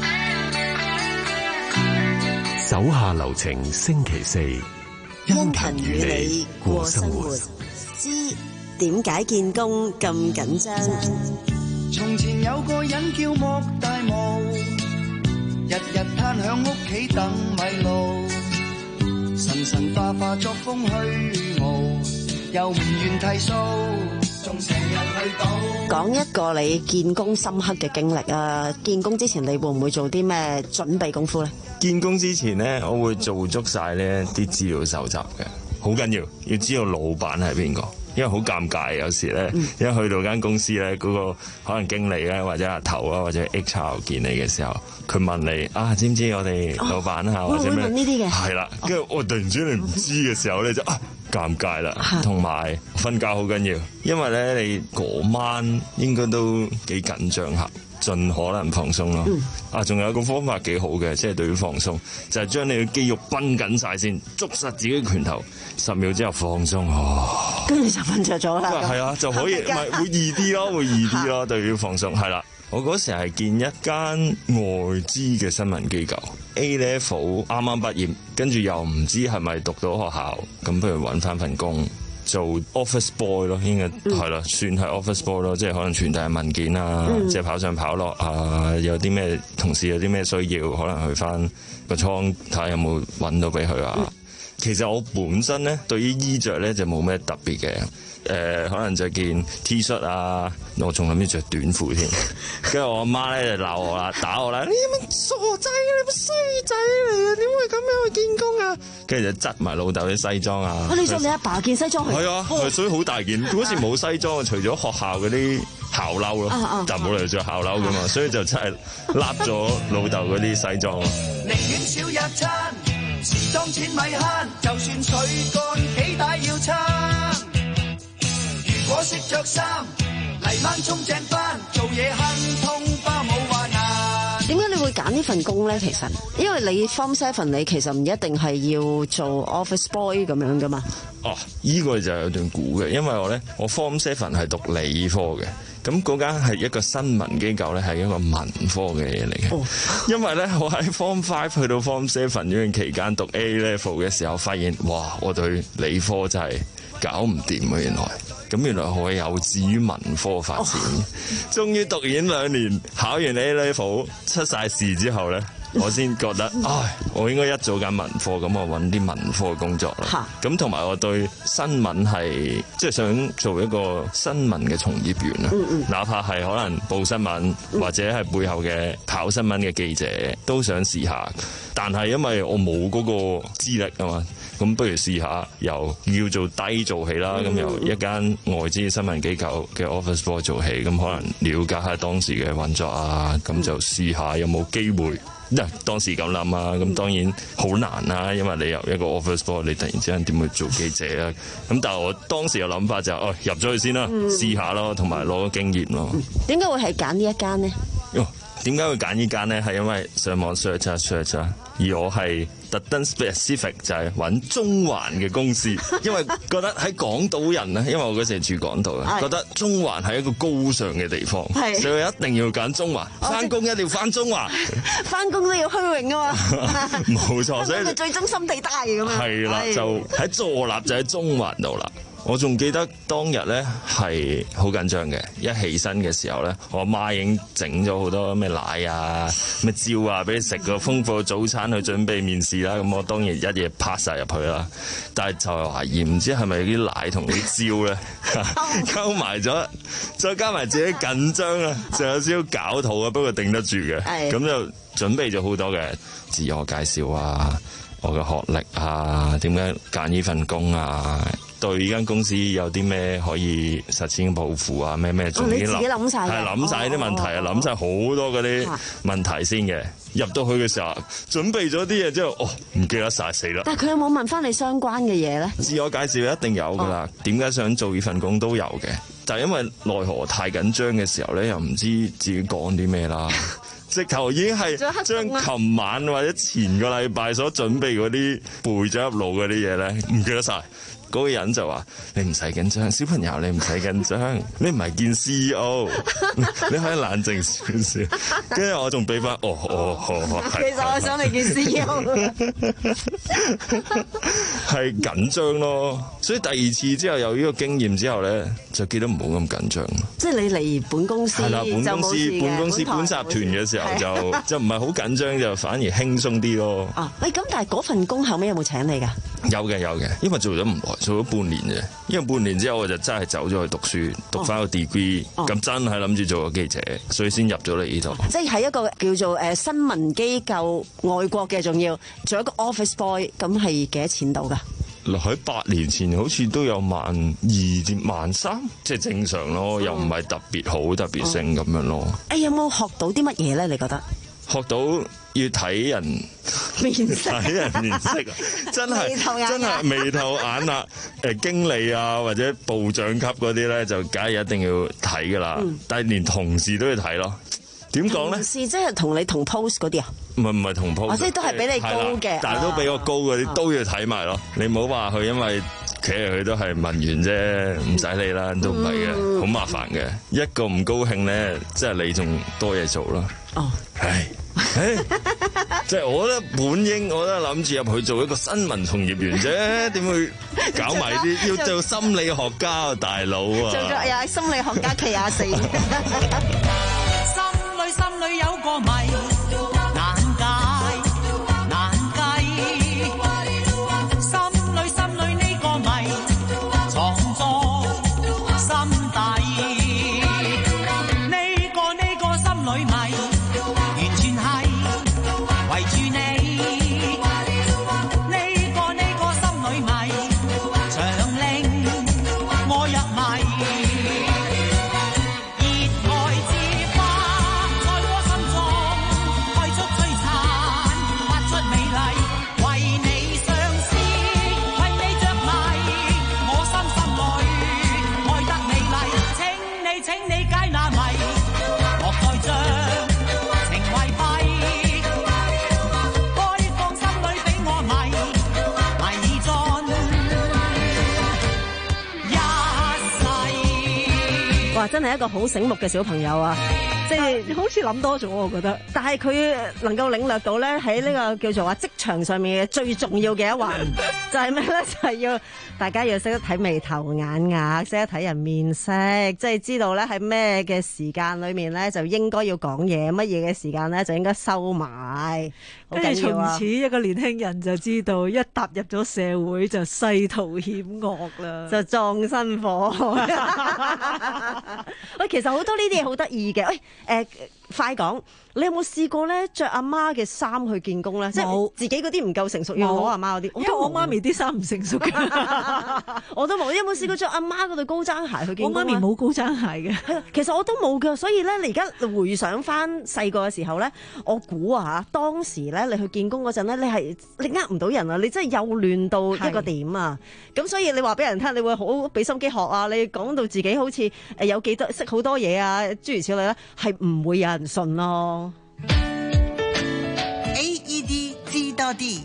手下留情，星期四， 殷勤與你過生活，知點解見工咁緊張？ 從前有個人叫莫大毛，日日攤響屋企等米路，神神化化作風虛傲，又唔願剃鬚，仲成日去賭。 講一個你見工深刻嘅經歷啊！見工之前你會唔會做啲咩準備功夫咧？ 見工之前咧，我會做足晒呢啲資料搜集嘅，好緊要，要知道老闆係邊個，因為好尷尬，有時咧，嗯、一去到間公司咧，嗰、嗰個可能經理咧，或者阿頭啊，或者 H R 見你嘅時候，佢問你啊，知唔知我哋老闆啊，哦、或者咩？ 會問呢啲嘅， 係啦，跟住我突然之間你唔知嘅時候咧，就啊尷尬啦，同埋瞓覺好緊要，因為咧你嗰晚應該都幾緊張下。 盡可能放鬆咯。 嗯、 啊，仲有一個方法幾好嘅，即係對於放鬆，就係將你嘅肌肉繃緊晒先，捉實自己嘅拳頭，十秒之後放鬆，哦， 跟住就瞓着咗啦。 係啊，就可以，唔係會易啲咯，會易啲咯，對於放鬆係啦。我嗰時係見一間外資嘅新聞機構 A level 啱啱畢業，跟住又唔知係咪讀到學校，咁不如揾翻份工做 office boy 咯，應該係啦，算係 office boy 咯，即係可能傳遞文件啊，嗯、即係跑上跑落啊，有啲咩同事有啲咩需要，可能去翻個倉睇下有冇揾到俾佢啊。嗯、其實我本身咧對於衣着咧就冇咩特別嘅。誒、呃、可能着件 T 恤啊，我仲諗住着短褲添，跟住我阿媽咧就鬧我啦，打我啦，你乜傻仔啊，你乜衰仔嚟啊，點會咁樣去見工啊？跟住就執埋老豆啲西裝啊！ 你着你阿爸件西裝去？ 係啊，哦、所以好大件。嗰時冇西裝，除咗學校嗰啲校褸咯，啊啊、但冇理由着校褸噶嘛，所以就真係笠咗老豆嗰啲西裝咯。寧願少一餐，時當錢咪慳，就算水乾幾大要撐。 我識着衫，嚟晚衝正班，做嘢亨通包冇話難。點解你會揀呢份工咧？其實，因為你 Form Seven 你其實唔一定係要做 Office Boy 咁樣噶嘛。 哦，依、這個就有段估嘅，因為我咧，我 Form Seven 係讀理科嘅，咁嗰間係一個新聞機構咧，係一個文科嘅嘢嚟嘅。哦、因為咧，我喺 Form Five 去到 Form Seven 呢段期間讀 A Level 嘅時候，發現哇，我對理科真係搞唔掂啊！原來。咁原來我有志於文科發展，終於、oh. 讀完兩年，考完 A Level 出晒事之後咧，我先覺得，唉，我應該一早揀文科，咁我揾啲文科嘅工作啦。咁同埋我對新聞係即係想做一個新聞嘅從業員啦，mm hmm. 哪怕係可能報新聞或者係背後嘅跑新聞嘅記者，都想試下。但係因為我冇嗰個資歷啊嘛。咁不如試下由要做低做起啦，咁、嗯、由一間外資新聞機構嘅 office boy 做起，咁可能了解下當時嘅運作啊，咁就試下有冇機會。嗱、嗯，當時咁諗啊，咁當然好難啦，因為你由一個 office boy，你突然之間點去做記者啊？咁但係我當時嘅諗法就係、是，哦，入咗去先啦，嗯、試下咯，同埋攞個經驗咯。 點解會係揀呢一間呢？ 哦，點解會揀呢間呢？係因為上網 search 啊 search 啊，而我係。特登 specific 就係揾中環嘅公司，因為覺得喺港島人咧，因為我嗰時住港島啊，覺得中環係一個高尚嘅地方，是所以一定要揀中環。翻工一定要翻中環，翻工都要虛榮啊嘛。冇錯，所以最中心地帶咁樣。係啦，就喺坐立就喺中環度啦。我仲記得當日咧係好緊張嘅，一起身嘅時候咧，我阿媽已經整咗好多咩奶啊、咩蕉啊俾你食個豐富嘅早餐去準備面試啦。咁我當然一夜拍晒入去啦，但係就係懷疑唔知係咪啲奶同啲蕉咧溝埋咗，再加埋自己緊張啊，仲有少少搞肚啊，不過頂得住嘅。咁就準備咗好多嘅自我介紹啊，我嘅學歷啊，點解揀呢份工啊？對呢間公司有啲咩可以實踐嘅抱負啊？咩咩仲已經諗晒，係諗晒啲問題啊，諗晒好多嗰啲問題先嘅。入到去嘅時候，準備咗啲嘢之後，哦，唔記得晒死啦！ 但係佢有冇問翻你相關嘅嘢咧？ 自我介紹一定有噶啦。點解、哦、想做呢份工都有嘅，但係因為奈何太緊張嘅時候咧，又唔知自己講啲咩啦。直頭已經係將琴晚或者前個禮拜所準備嗰啲背咗入腦嗰啲嘢咧，唔記得晒。嗰個人就話：你唔使緊張，小朋友你唔使緊張，你唔係見 C E O， 你可以冷靜少少。跟住我仲俾翻，哦哦哦， 其實我想你見 C E O， 係緊張咯。所以第二次之後有呢個經驗之後咧，就記得唔好咁緊張。 即係你嚟本公司， 係啦，本公司本公司本集團嘅時候就就唔係好緊張，就反而輕鬆啲咯。 啊，喂，咁但係嗰份工後尾有冇請你㗎？ 有嘅有嘅，因為做咗唔耐，做咗半年啫。因為半年之後我就真係走咗去讀書，讀翻個 degree，咁、哦、真係諗住做個記者，所以先入咗嚟呢度。 即係喺一個叫做誒新聞機構，外國嘅仲要做一個 office boy，咁係幾多錢到㗎？ 嗱，喺八年前好似都有萬二至萬三，即係正常咯，嗯、又唔係特別好特別性咁樣咯。 誒、欸，有冇學到啲乜嘢咧？你覺得？ 學到要睇人面色，睇人面色，真係真係眉頭眼額。誒經理啊或者部長級嗰啲咧，就梗係一定要睇噶啦。嗯、但係連同事都要睇咯。 點講咧？ 同事即係同你同 post 嗰啲啊？ 唔係唔係同 post， 即係都係比你高嘅， 但係都比我高嗰啲都要睇埋咯。你唔好話佢，因為其實佢都係文員啫，唔使理啦，都唔係嘅，好麻煩嘅。一個唔高興咧，即係你仲多嘢做咯。 哦， 係。即係我覺得本應，我都諗住入去做一個新聞從業員啫，點會搞埋啲要做心理學家啊，大佬啊！ 做咗又係心理學家 K 廿四。心裏心裏有個謎，難解難計。心裏心裏呢個謎，藏在心底。呢個呢個心裏謎。 哇！真係一個好醒目嘅小朋友啊！即係好似諗多咗，我覺得。 但係佢能夠領略到咧，喺呢個叫做話職場上面嘅最重要嘅一環，就係咩咧？就係要大家要識得睇眉頭眼額，識得睇人面色，即係知道咧喺咩嘅時間裏面咧就應該要講嘢，乜嘢嘅時間咧就應該收埋。 跟住從此一個年輕人就知道，一踏入咗社會就世途險惡啦， 就葬身火海。喂，其實好多呢啲嘢好得意嘅。喂，誒、呃，快講，你有冇試過咧着阿媽嘅衫去見工咧？即係自己嗰啲唔夠成熟，要攞阿媽嗰啲。 因為我媽咪啲衫唔成熟嘅， 我都冇。你有冇試過着阿媽嗰對高踭鞋去見工？ 我媽咪冇高踭鞋嘅。 係啊，其實我都冇㗎。所以咧，你而家回想翻細個嘅時候咧，我估啊嚇，當時咧你去見工嗰陣咧，你係你呃唔到人啊！你真係幼嫩到一個點啊！咁所以你話俾人聽，你會好俾心機學啊！你講到自己好似誒有幾多識好多嘢啊，諸如此類咧，係唔會有人信咯。 A E D 知多啲。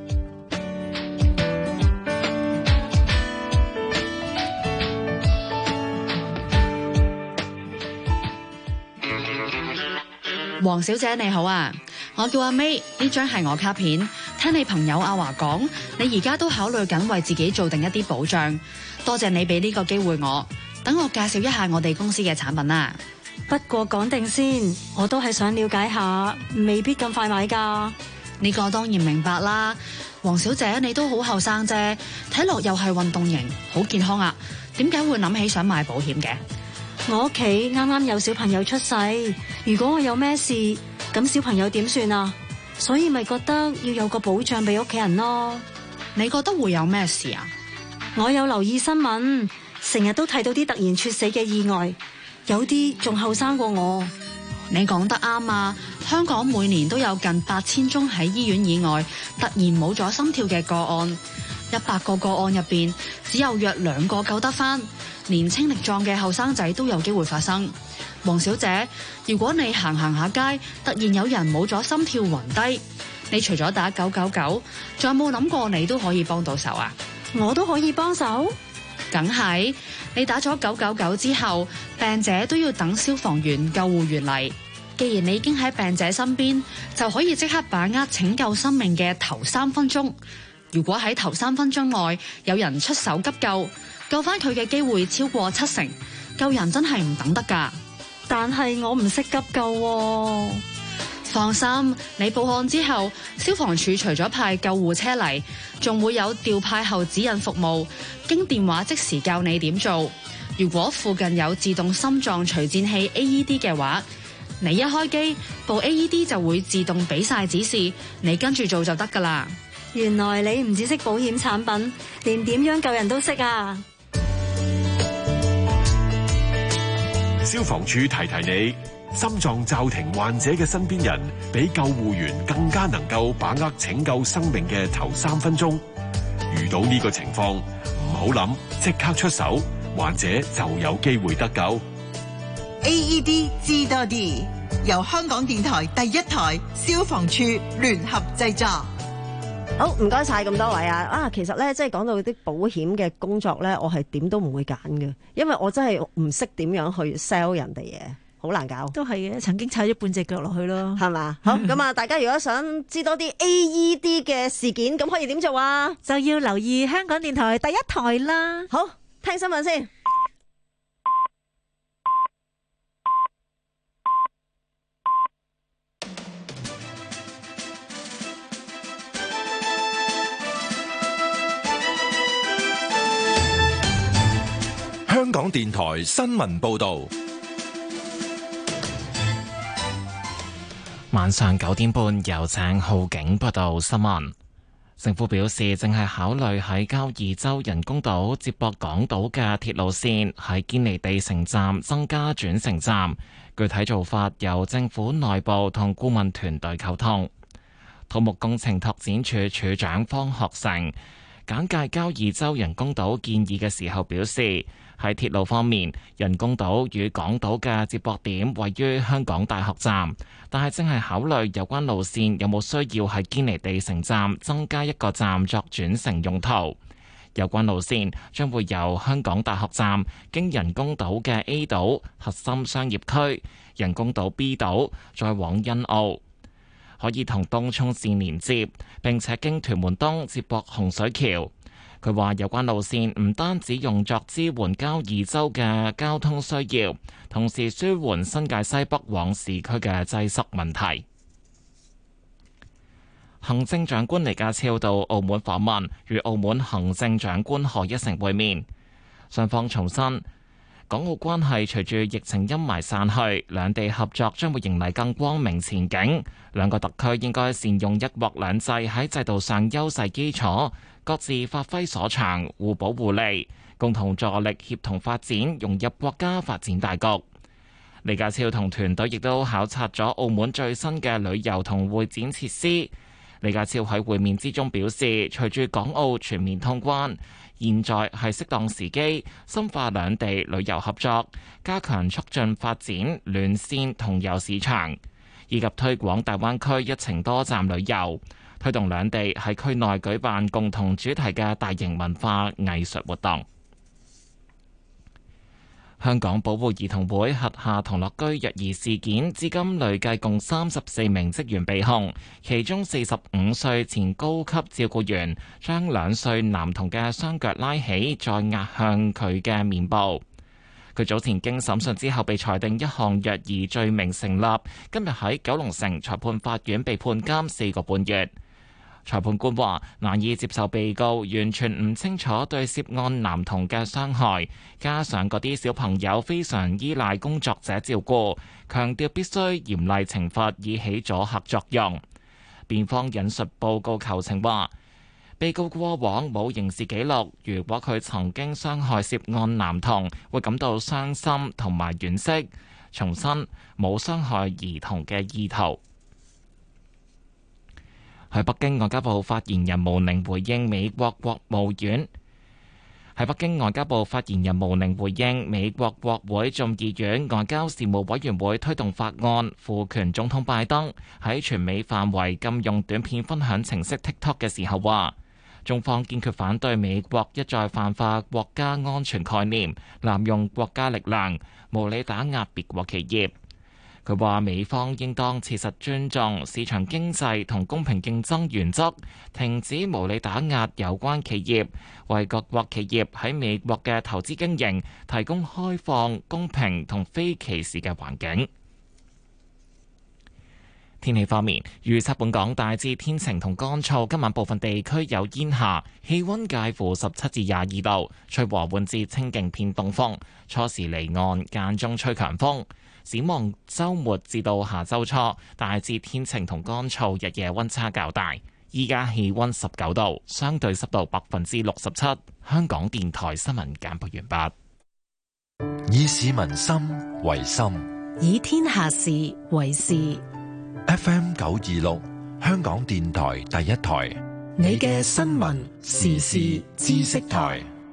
黃小姐你好啊，我叫阿 May， 呢張係我卡片。聽你朋友阿華講，你而家都考慮緊為自己做定一啲保障，多謝你俾呢個機會我。等我介紹一下我哋公司嘅產品啦。 不過講定先，我都係想了解下，未必咁快買㗎。 呢個當然明白啦，黃小姐你都好後生啫，睇落又係運動型，好健康啊。點解會諗起想買保險嘅？ 我屋企啱啱有小朋友出世，如果我有咩事，咁小朋友點算啊？所以咪覺得要有個保障俾屋企人咯。 你覺得會有咩事啊？ 我有留意新聞，成日都睇到啲突然猝死嘅意外，有啲仲後生過我。 你講得啱啊！香港每年都有近八千宗喺醫院以外突然冇咗心跳嘅個案，一百個個案入邊只有約兩個救得返。年輕力壯嘅後生仔都有機會發生。黃小姐，如果你行行下街，突然有人冇咗心跳暈低，你除咗打九九九，仲有冇諗過你都可以幫到手啊？ 我都可以幫手？ 梗係，你打咗九九九之後，病者都要等消防員、救護員嚟。既然你已經喺病者身邊，就可以即刻把握拯救生命嘅頭三分鐘。如果喺頭三分鐘內有人出手急救，救翻佢嘅機會超過七成，救人真係唔等得㗎。 但係我唔識急救喎。 放心，你報案之後，消防處除咗派救護車嚟，仲會有調派後指引服務，經電話即時教你點做。如果附近有自動心臟除顫器 A E D 嘅話，你一開機，部 A E D 就會自動俾晒指示，你跟住做就得㗎啦。 原來你唔止識保險產品，連點樣救人都識啊！ 消防處提提你，心臟驟停患者嘅身邊人比救護員更加能夠把握拯救生命嘅頭三分鐘。遇到呢個情況，唔好諗，即刻出手，患者就有機會得救。 A E D 知多啲， 由香港電台第一台消防處聯合製作。 好，唔該晒咁多位啊！啊，其實咧，即係講到啲保險嘅工作咧，我係點都唔會揀嘅，因為我真係唔識點樣去 sell 人哋嘢，好難搞。 都係嘅，曾經踩咗半隻腳落去咯， 係嘛？好，咁啊，大家如果想知多啲 A E D 嘅事件，咁可以點做啊？ 就要留意香港電台第一台啦。 好，聽新聞先。 香港電台新聞報道， 晚上九點半由鄭浩景報道新聞。政府表示，正係考慮喺交椅洲人工島接駁港島嘅鐵路線喺堅尼地城站增加轉乘站，具體做法由政府內部同顧問團隊溝通。土木工程拓展署署長方學成簡介交椅洲人工島建議嘅時候表示，喺鐵路方面，人工島與港島嘅接駁點位於香港大學站，但係正係考慮有關路線有冇需要喺堅尼地城站增加一個站作轉乘用途。有關路線將會由香港大學站經人工島嘅 A 島核心商業區、人工島 B 島再往欣澳，可以同東涌線連接，並且經屯門東接駁洪水橋。佢話有關路線唔單止用作支援交椅洲嘅交通需要，同時舒緩新界西北往市區嘅擠塞問題。行政長官李家超到澳門訪問，與澳門行政長官賀一誠會面，雙方重申港澳關係隨住疫情陰霾散去，兩地合作將會迎嚟更光明前景。兩個特區應該善用一國兩制喺制度上優勢基礎，各自發揮所長，互補互利，共同助力協同發展，融入國家發展大局。李家超同團隊亦都考察咗澳門最新嘅旅遊同會展設施。李家超喺會面之中表示，隨住港澳全面通關，現在係適當時機，深化兩地旅遊合作，加強促進發展聯線同遊市場，以及推廣大灣區一程多站旅遊，推動兩地喺區內舉辦共同主題嘅大型文化藝術活動。香港保護兒童會轄下童樂居虐兒事件，至今累計共三十四名職員被控，其中四十五歲前高級照顧員將兩歲男童嘅雙腳拉起，再壓向佢嘅面部。佢早前經審訊之後被裁定一項虐兒罪名成立，今日喺九龍城裁判法院被判監四個半月。裁判官話難以接受被告完全唔清楚對涉案男童嘅傷害，加上嗰啲小朋友非常依賴工作者照顧，強調必須嚴厲懲罰以起阻嚇作用。辯方引述報告求情話，被告過往冇刑事記錄，如果佢曾經傷害涉案男童，會感到傷心同埋惋惜，重申冇傷害兒童嘅意圖。喺北京，外交部發言人毛寧回應美國國務院喺北京，外交部發言人毛寧回應美國國會眾議院外交事務委員會推動法案，賦權總統拜登喺全美範圍禁用短片分享程式 TikTok 嘅時候話，中方堅決反對美國一再泛化國家安全概念，濫用國家力量，無理打壓別國企業。佢話美方應當切實尊重市場經濟同公平競爭原則，停止無理打壓有關企業，為各國企業喺美國嘅投資經營提供開放、公平同非歧視嘅環境。天氣方面，預測本港大致天晴同乾燥，今晚部分地區有煙霞，氣溫介乎十七至廿二度，吹和緩至清勁偏東風，初時離岸，間中吹強風。展望週末至到下週初，大致天晴同乾燥，日夜溫差較大。依家氣溫十九度，相對濕度百分之六十七。香港電台新聞簡報完畢。以市民心為心， 以天下事為事。 F M 九二六，香港電台第一台， 你嘅新聞時事知識台。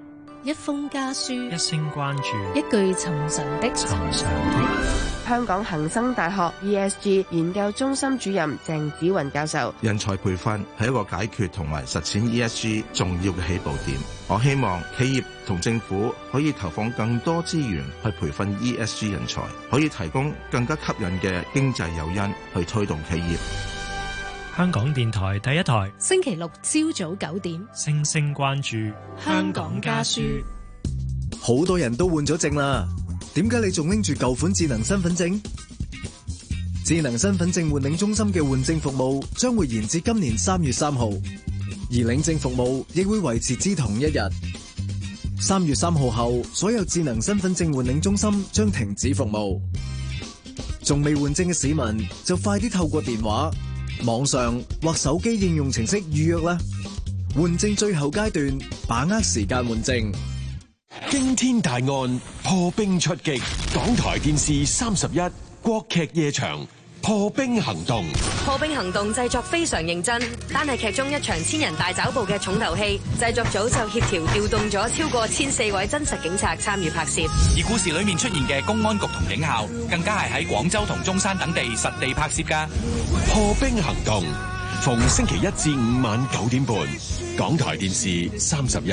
一封家書， 一聲關注， 一句尋常的尋常的。 香港恒生大學 E S G 研究中心主任鄭子雲教授： 人才培訓係一個解決同埋實踐 E S G 重要嘅起步點。我希望企業同政府可以投放更多資源去培訓 E S G 人才，可以提供更加吸引嘅經濟誘因去推動企業。 香港電台第一台， 星期六朝早九點， 星星關注香港家書。 好多人都換咗證啦，點解你仲拎住舊款智能身份證？智能身份證換領中心嘅換證服務將會延至今年三月三號，而領證服務亦會維持至同一日。三月三號後，所有智能身份證換領中心將停止服務。仲未換證嘅市民就快啲透過電話、網上或手機應用程式預約啦。換證最後階段，把握時間換證。 驚天大案破冰出擊，港台電視三十一國劇夜場破冰行動。 破冰行動製作非常認真，單係劇中一場千人大抓捕嘅重頭戲，製作組就協調調動咗超過千四位真實警察參與拍攝。 而故事裏面出現嘅公安局同警校，更加係喺廣州同中山等地實地拍攝㗎。 破冰行動逢星期一至五晚九點半，港台電視三十一。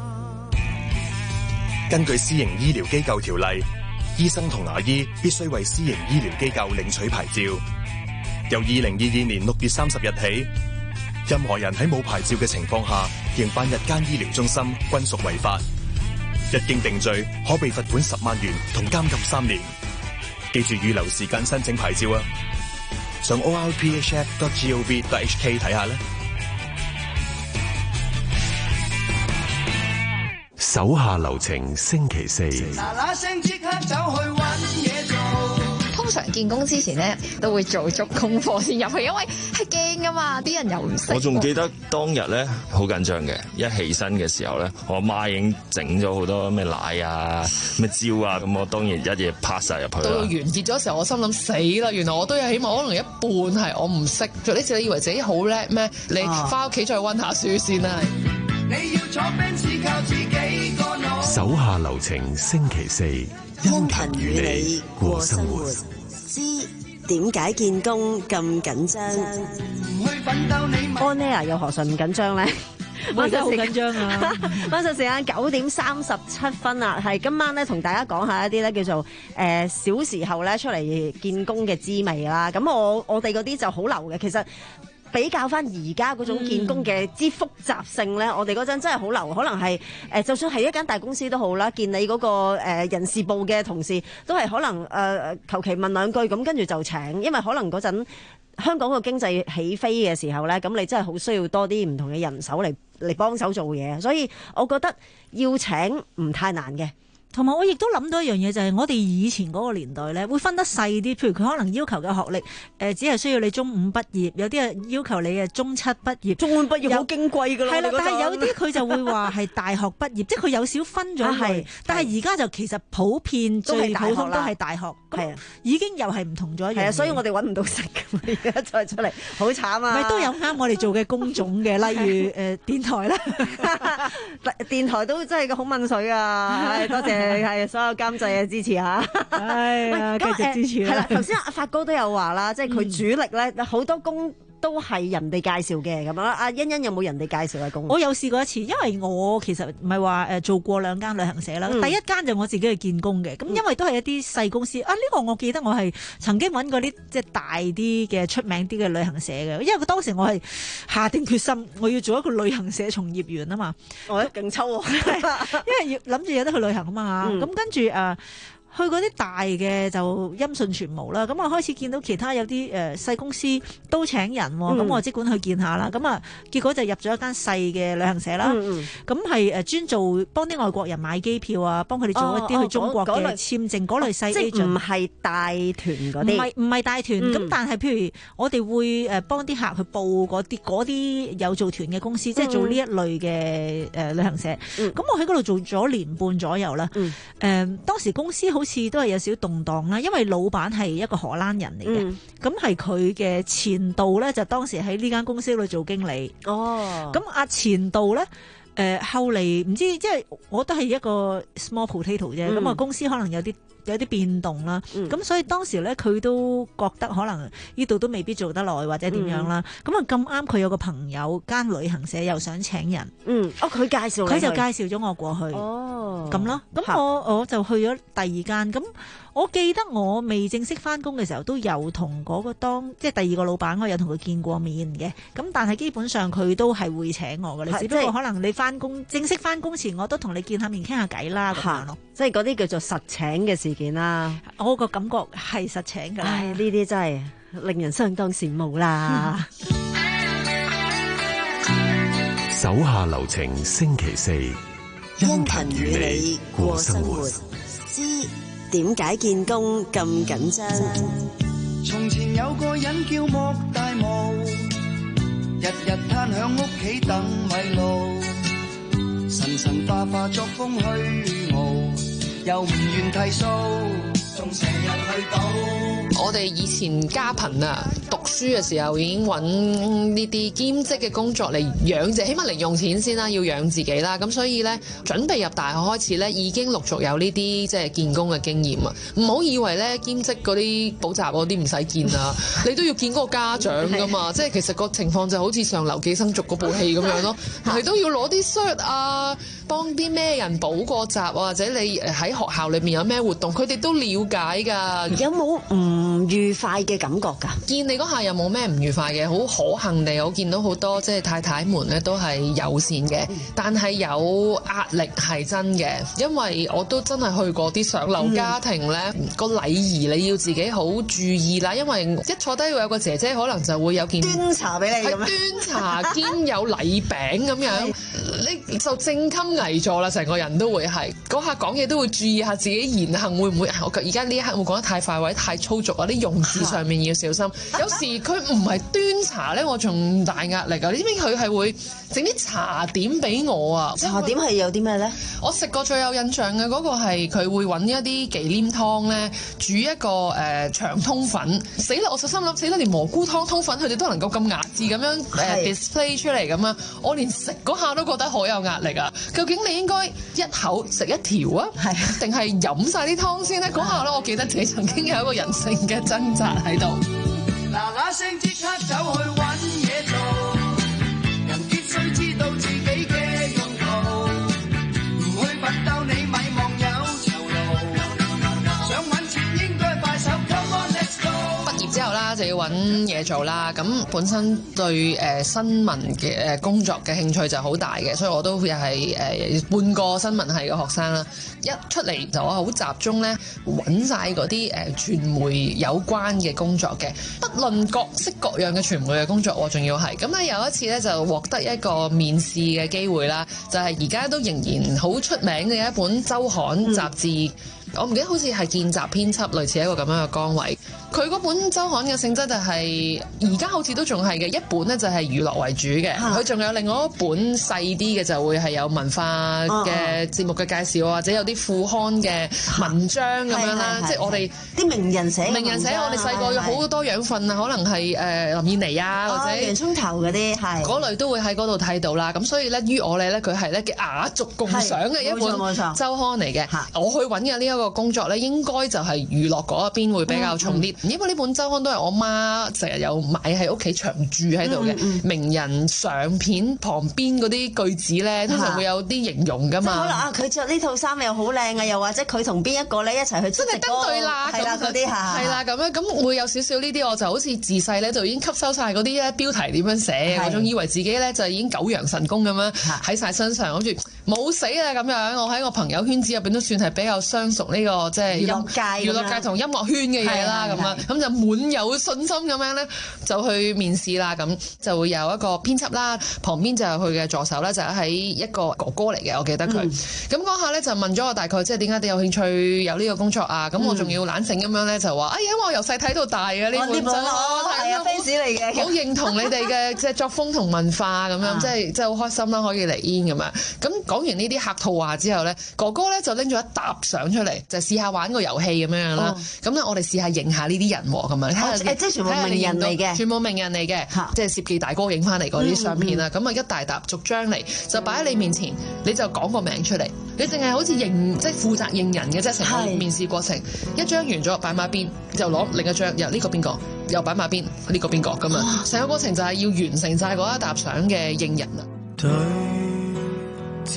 根據私營醫療機構條例，醫生同牙醫必須為私營醫療機構領取牌照。由二零二二年六月三十日起，任何人喺冇牌照嘅情況下營辦日間醫療中心，均屬違法。一經定罪，可被罰款十萬元同監禁三年。記住預留時間申請牌照啊！上 o r p h f dot gov dot h k 睇下啦。 手下留情，星期四。 嗱嗱聲即刻走去揾嘢做。 通常見工之前咧，都會做足功課先入去，因為係驚噶嘛，啲人又唔識。 我仲記得當日咧好緊張嘅，一起身嘅時候咧，我阿媽已經整咗好多咩奶啊、咩椒啊，咁我當然一嘢拍晒入去啦。 到完結咗時候，我心諗死啦！原來我都有起碼可能一半係我唔識。做呢次你以為自己好叻咩？你翻屋企再溫下書先啦。 你要坐 Benz 靠自己個腦。 手下留情，星期四， 殷勤與你過生活。知點解見工咁緊張？ 安呢啊，又何嘗唔緊張咧？ 我真係好緊張啊！ 晚上時間九點三十七分啦，係今晚咧同大家講下一啲咧叫做誒、呃、小時候咧出嚟見工嘅滋味啦。咁我我哋嗰啲就好流嘅，其實。比較翻而家嗰種見工嘅之複雜性咧，嗯、我哋嗰陣真係好流，可能係誒、呃，就算係一間大公司都好啦，見你嗰、嗰個、呃、人事部嘅同事都係可能誒求其問兩句咁，跟住就請，因為可能嗰陣香港個經濟起飛嘅時候咧，咁你真係好需要多啲唔同嘅人手嚟嚟幫手做嘢，所以我覺得要請唔太難嘅。 同埋我亦都諗到一樣嘢，就係、是、我哋以前嗰個年代咧，會分得細啲。譬如佢可能要求嘅學歷，誒、呃、只係需要你中五畢業，有啲係要求你誒中七畢業。 中五畢業好矜貴㗎啦。係啦， 但係有啲佢就會話係大學畢業，即係佢有少分咗類。但係而家就其實普遍最普通都係大學。係啊，已經又係唔同咗一樣。係啊， 所以我哋揾唔到食㗎，而家再出嚟好慘啊！ 咪都有啱我哋做嘅工種嘅，例如誒、呃、電台啦， 電台都真係個好問水啊！係多謝。係所有監製嘅支持嚇， 係啊，繼續支持啦。 係啦，頭先阿發哥都有話啦，即係佢主力咧，好多工都係人哋介紹嘅咁樣。阿欣欣有冇人哋介紹嘅工？ 我有試過一次，因為我其實唔係話誒做過兩間旅行社啦。嗯、第一間就我自己去見工嘅，咁因為都係一啲細公司啊。呢、呢個我記得我係曾經揾過啲即係大啲嘅出名啲嘅旅行社嘅，因為佢當時我係下定決心我要做一個旅行社從業員啊嘛。 我勁抽喎， 因為要諗住有得去旅行啊嘛。咁、嗯、跟住誒。呃去嗰啲大嘅就音訊全無啦，咁我開始見到其他有啲誒細公司都請人，咁、嗯、我即管去見下啦。咁啊，結果就入咗一間細嘅旅行社啦。咁係誒專做幫啲外國人買機票啊，幫佢哋做一啲去中國嘅簽證嗰、哦、類細 agent，即係唔係大團嗰啲， 唔係唔係大團。咁、嗯、但係譬如我哋會誒幫啲客去報嗰啲嗰啲有做團嘅公司，嗯、即係做呢一類嘅誒旅行社。咁、嗯、我喺嗰度做咗年半左右啦。誒、嗯呃、當時公司好好似都係有少少動盪啦，因為老闆係一個荷蘭人嚟嘅，咁係佢嘅前度咧就當時喺呢間公司度做經理。哦，咁阿前度咧。誒、 誒後嚟唔知，即係我都係一個 small potato 啫，咁啊、嗯、公司可能有啲有啲變動啦，咁、嗯、所以當時咧佢都覺得可能呢度都未必做得耐或者點樣啦，咁啊咁啱佢有個朋友間旅行社又想請人， 嗯，哦佢介紹佢就介紹咗我過去，哦，咁咯，咁我我就去咗第二間，咁我記得我未正式翻工嘅時候都有同嗰個當即係第二個老闆，我有同佢見過面嘅，咁但係基本上佢都係會請我嘅，你只不過可能你翻工正式翻工前，我都同你見下面傾下偈啦咁樣咯， 即係嗰啲叫做實請嘅事件啦。 我個感覺係實請㗎。 唉，呢啲真係令人相當羨慕啦。 手下留情，星期四， 殷勤與你過生活，知點解見工咁緊張？ 從前有個人叫莫大毛，日日攤響屋企等米路，神神化化作風虛傲，又唔願剃鬚，仲成日去賭。 我哋以前家貧啊，讀書嘅時候已經揾呢啲兼職嘅工作嚟養自己，起碼零用錢先啦，要養自己啦。咁所以呢，準備入大學開始呢，已經陸續有呢啲即係見工嘅經驗啊。唔好以為呢兼職嗰啲補習嗰啲唔使見啊，你都要見嗰個家長噶嘛。即係其實個情況就好似上流寄生族嗰部戲咁樣咯，係都要攞啲 cert 啊，幫啲咩人補過習啊，或者你喺學校裏面有咩活動，佢哋都了解㗎。 有冇唔愉快嘅感覺㗎？ 見你嗰下又冇咩唔愉快嘅，好可幸地我見到好多即係太太們咧都係友善嘅，但係有壓力係真嘅，因為我都真係去過啲上流家庭咧，個禮儀你要自己好注意啦，因為一坐低會有個姐姐可能就會有件端茶俾你咁樣， 端茶兼有禮餅咁樣，你就正襟危坐啦，成個人都會係嗰下講嘢都會注意下自己言行會唔會，我而家呢一刻會講得太快或者太粗俗啊，啲用字上面要小心。有時佢唔係端茶咧，我仲大壓力啊！你知唔知佢係會整啲茶點俾我啊？ 茶點係有啲咩咧？ 我食過最有印象嘅嗰個係佢會揾一啲忌廉湯咧，煮一個誒、呃、長通粉。死啦！我就心諗死啦，連蘑菇湯通粉佢哋都能夠咁雅致咁樣誒、呃、display 出嚟咁啊！我連食嗰下都覺得好有壓力啊！究竟你應該一口食一條啊，定係飲晒啲湯先咧？嗰下咧，我記得自己曾經有一個人性嘅掙扎喺度。 嗱嗱聲即刻走去揾嘢做，人必須知道自己嘅用途，唔去奮鬥你咪望有酬勞，想揾錢應該快手 Come on let's go。 畢業之後啦，就要揾嘢做啦。咁本身對誒、呃、新聞嘅誒工作嘅興趣就好大嘅，所以我都又係誒半個新聞系嘅學生啦。一出嚟就我好集中咧揾晒嗰啲誒傳媒有關嘅工作嘅，不論各式各樣嘅傳媒嘅工作，我仲要係咁咧。有一次咧就獲得一個面試嘅機會啦，就係而家都仍然好出名嘅一本週刊雜誌。嗯我唔記得好似係見習編輯，類似一個咁樣嘅崗位。佢嗰本週刊嘅性質就係而家好似都仲係嘅，一本呢就係娛樂為主嘅，佢仲有另外一本細啲嘅就會係有文化嘅節目嘅介紹，或者有啲副刊嘅文章咁樣啦。即係我哋啲名人寫名人寫，我哋細個有好多養分啊，可能係誒林燕妮啊，或者洋葱頭嗰啲係嗰類都會喺嗰度睇到啦。咁所以咧，於我哋咧，佢係咧嘅雅俗共賞嘅一本週刊嚟嘅。我去揾嘅呢一個個工作咧，應該就係娛樂嗰一邊會比較重啲，嗯嗯、因為呢本週刊都係我媽成日有買喺屋企長駐喺度嘅。嗯嗯、名人相片旁邊嗰啲句子咧，通常會有啲形容噶嘛。 可能啊，佢着呢套衫又好靚啊，又或者佢同邊一個咧一齊去出席嗰個係啦嗰啲嚇，係啦咁樣咁會有少少呢啲，我就好似自細咧就已經吸收晒嗰啲咧標題點樣寫，我仲以為自己咧就已經九陽神功咁樣喺晒身上，諗住冇死啊咁樣。我喺我朋友圈子入邊都算係比較相熟呢、呢個即係、就是、娛樂界、娛樂界同音樂圈嘅嘢啦，咁樣咁就滿有信心咁樣咧，就去面試啦。咁就會有一個編輯啦，旁邊就係佢嘅助手啦，就喺一個哥哥嚟嘅，我記得佢。咁嗰、嗯、下咧就問咗我大概即係點解你有興趣有呢個工作啊？咁、嗯、我仲要懶醒咁樣咧就話，哎呀，我由細睇到大嘅呢本真係啊 fans 嚟嘅，好認同你哋嘅即係作風同文化咁樣，即係即係好開心啦，可以嚟 in 咁樣。咁講完呢啲客套話之後咧，哥哥咧就拎咗一沓相出嚟，就試下玩個遊戲咁樣樣啦。咁咧、哦、我哋試下認下呢啲人喎，咁樣睇下。 誒即係全部名人嚟嘅， 全部名人嚟嘅，即係攝記大哥影翻嚟嗰啲相片啦。咁啊、嗯嗯、一大沓逐張嚟，就擺喺你面前，你就講個名出嚟。你淨係好似認即係負責認人嘅啫，成個面試過程。一張完咗擺埋一邊，就攞另一張，又呢個邊個，又擺埋一邊，呢個邊個咁啊！成個過程就係要完成晒嗰一沓相嘅認人啦。 對焦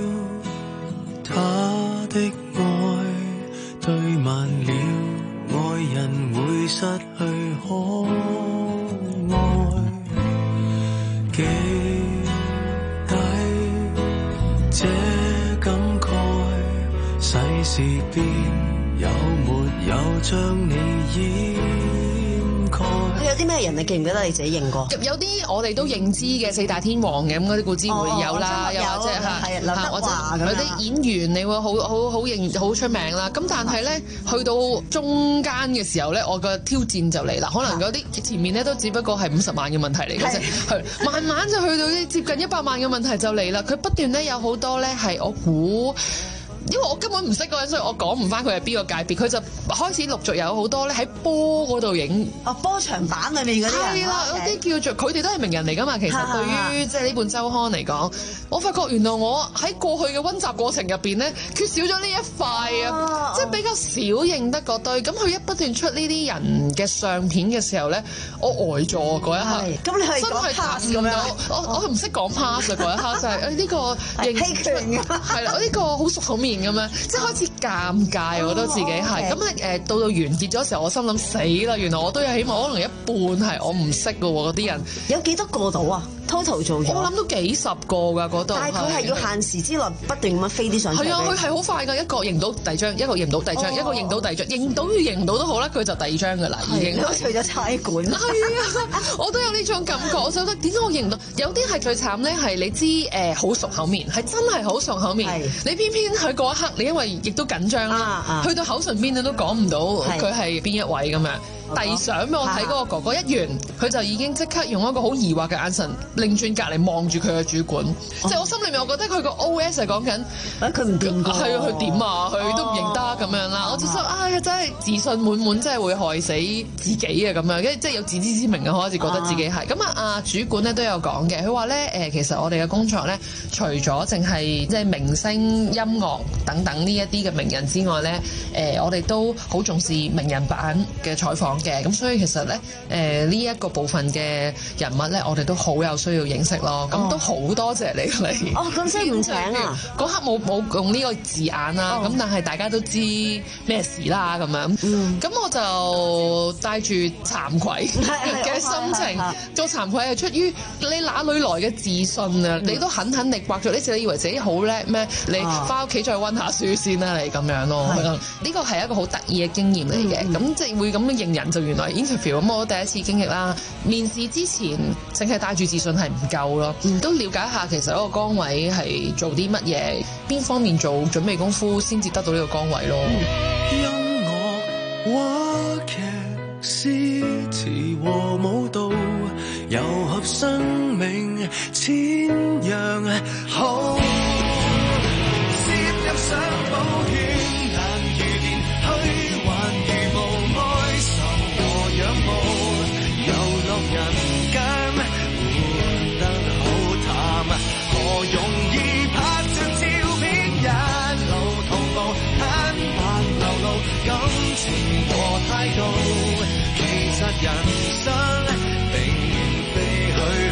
他的愛，對慢了，愛人會失去可愛。記低這感慨，世事變，有沒有將你掩蓋？ 佢有啲咩人你記唔記得你自己認過？ 有啲我哋都認知嘅四大天王嘅咁嗰啲固之會有啦，又或者係劉德華咁樣， 有啲演員你會好好好認好出名啦。咁但係咧，去到中間嘅時候咧，我個挑戰就嚟啦。可能嗰啲前面咧都只不過係五十萬嘅問題嚟嘅啫，係慢慢就去到啲接近一百萬嘅問題就嚟啦。佢不斷咧有好多咧係我估。因為我根本唔識嗰個人，所以我講唔翻佢係邊個界別。佢就開始陸續有好多咧喺波嗰度影， 哦波長版裏面嗰啲人， 係啦，有啲叫做佢哋都係名人嚟噶嘛。其實對於即係呢本週刊嚟講，我發覺原來我喺過去嘅溫習過程入邊咧，缺少咗呢一塊啊，即係比較少認得嗰堆。咁佢一不斷出呢啲人嘅相片嘅時候咧，我呆咗嗰一刻。 咁你係講 pass 咁樣？ 我我唔識講 pass 啊嗰一刻，就係誒呢個認欺權嘅， 係啦，我呢個好熟口面。咁樣，即係開始尷尬，我覺得自己係咁咧。誒，到到完結咗時候，我心諗死啦！原來我都有起碼可能一半係我唔識嘅喎，嗰啲人有幾多個到啊？total 做咗， 我諗都幾十個㗎嗰度。 但係佢係要限時之內不斷咁樣飛啲上出嚟。 係啊，佢係好快㗎，一個認到第二張，一個認到第二張，一個認到第二張，認到與認唔到都好啦，佢就第二張㗎啦，已經。 除咗差館。 係啊，我都有呢種感覺。我覺得點解我認唔到？有啲係最慘咧，係你知誒好熟口面，係真係好熟口面。你偏偏喺嗰一刻，你因為亦都緊張啦，去到口唇邊你都講唔到佢係邊一位咁樣。遞相俾我睇嗰個哥哥一完，佢就已經即刻用一個好疑惑嘅眼神，擰轉隔離望住佢嘅主管。即係我心裏面，我覺得佢個 O S 係講緊， 佢唔掂㗎。 係啊，佢點啊？佢都唔認得咁樣啦。我就想，哎呀，真係自信滿滿，真係會害死自己啊咁樣。即係有自知之明啊，開始覺得自己係。咁啊，啊主管咧都有講嘅，佢話咧誒，其實我哋嘅工作咧，除咗淨係即係明星、音樂等等呢一啲嘅名人之外咧，誒我哋都好重視名人版嘅採訪。嘅咁，所以其實咧，誒呢一個部分嘅人物咧，我哋都好有需要認識咯。咁、哦、都好多謝你嚟。 哦，咁即係唔請啊？ 嗰刻冇冇用呢個字眼啦。咁、哦、但係大家都知咩事啦，咁樣。咁、嗯、我就帶住慚愧嘅心情，做慚愧係出於你哪裏來嘅自信啊？嗯、你都狠狠地刮咗，你自己以為自己好叻咩？你翻屋企再溫下書先啦，你咁樣咯。呢個係一個好得意嘅經驗嚟嘅。咁、嗯、即係會咁樣認人。就原來 interview 咁，我第一次經歷啦。面試之前，淨係帶住自信係唔夠咯，都了解下其實嗰個崗位係做啲乜嘢，邊方面做準備功夫先至得到呢個崗位咯。 音樂、話劇、詩詞和舞蹈，糅合生命千樣好。攝入上寶圈，難遇見虛幻如無愛愁和仰慕，遊樂人間活得好淡，何容易拍着照片一路同步，坦白流露感情和態度，其實人生並非虛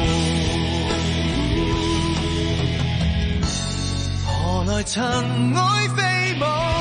耗，何來塵埃飛舞。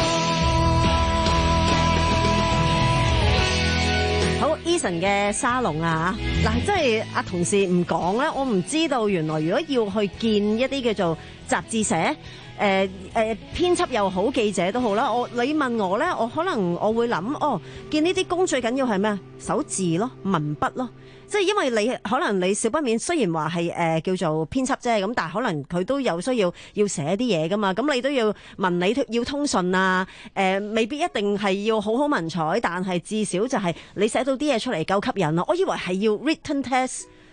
好 Eason 嘅沙龍啊嗱，即係阿同事唔講咧，我唔知道原來如果要去見一啲叫做雜誌社，誒、呃、誒、呃、編輯又好，記者都好啦。我你問我咧，我可能我會諗，哦，見呢啲工最緊要係咩？手字咯，文筆咯。即係因為你可能你少不免雖然話係誒叫做編輯啫，咁但係可能佢都有需要要寫啲嘢噶嘛，咁你都要文理要通順啊，誒、呃、未必一定係要好好文采，但係至少就係你寫到啲嘢出嚟夠吸引咯。我以為係要 written test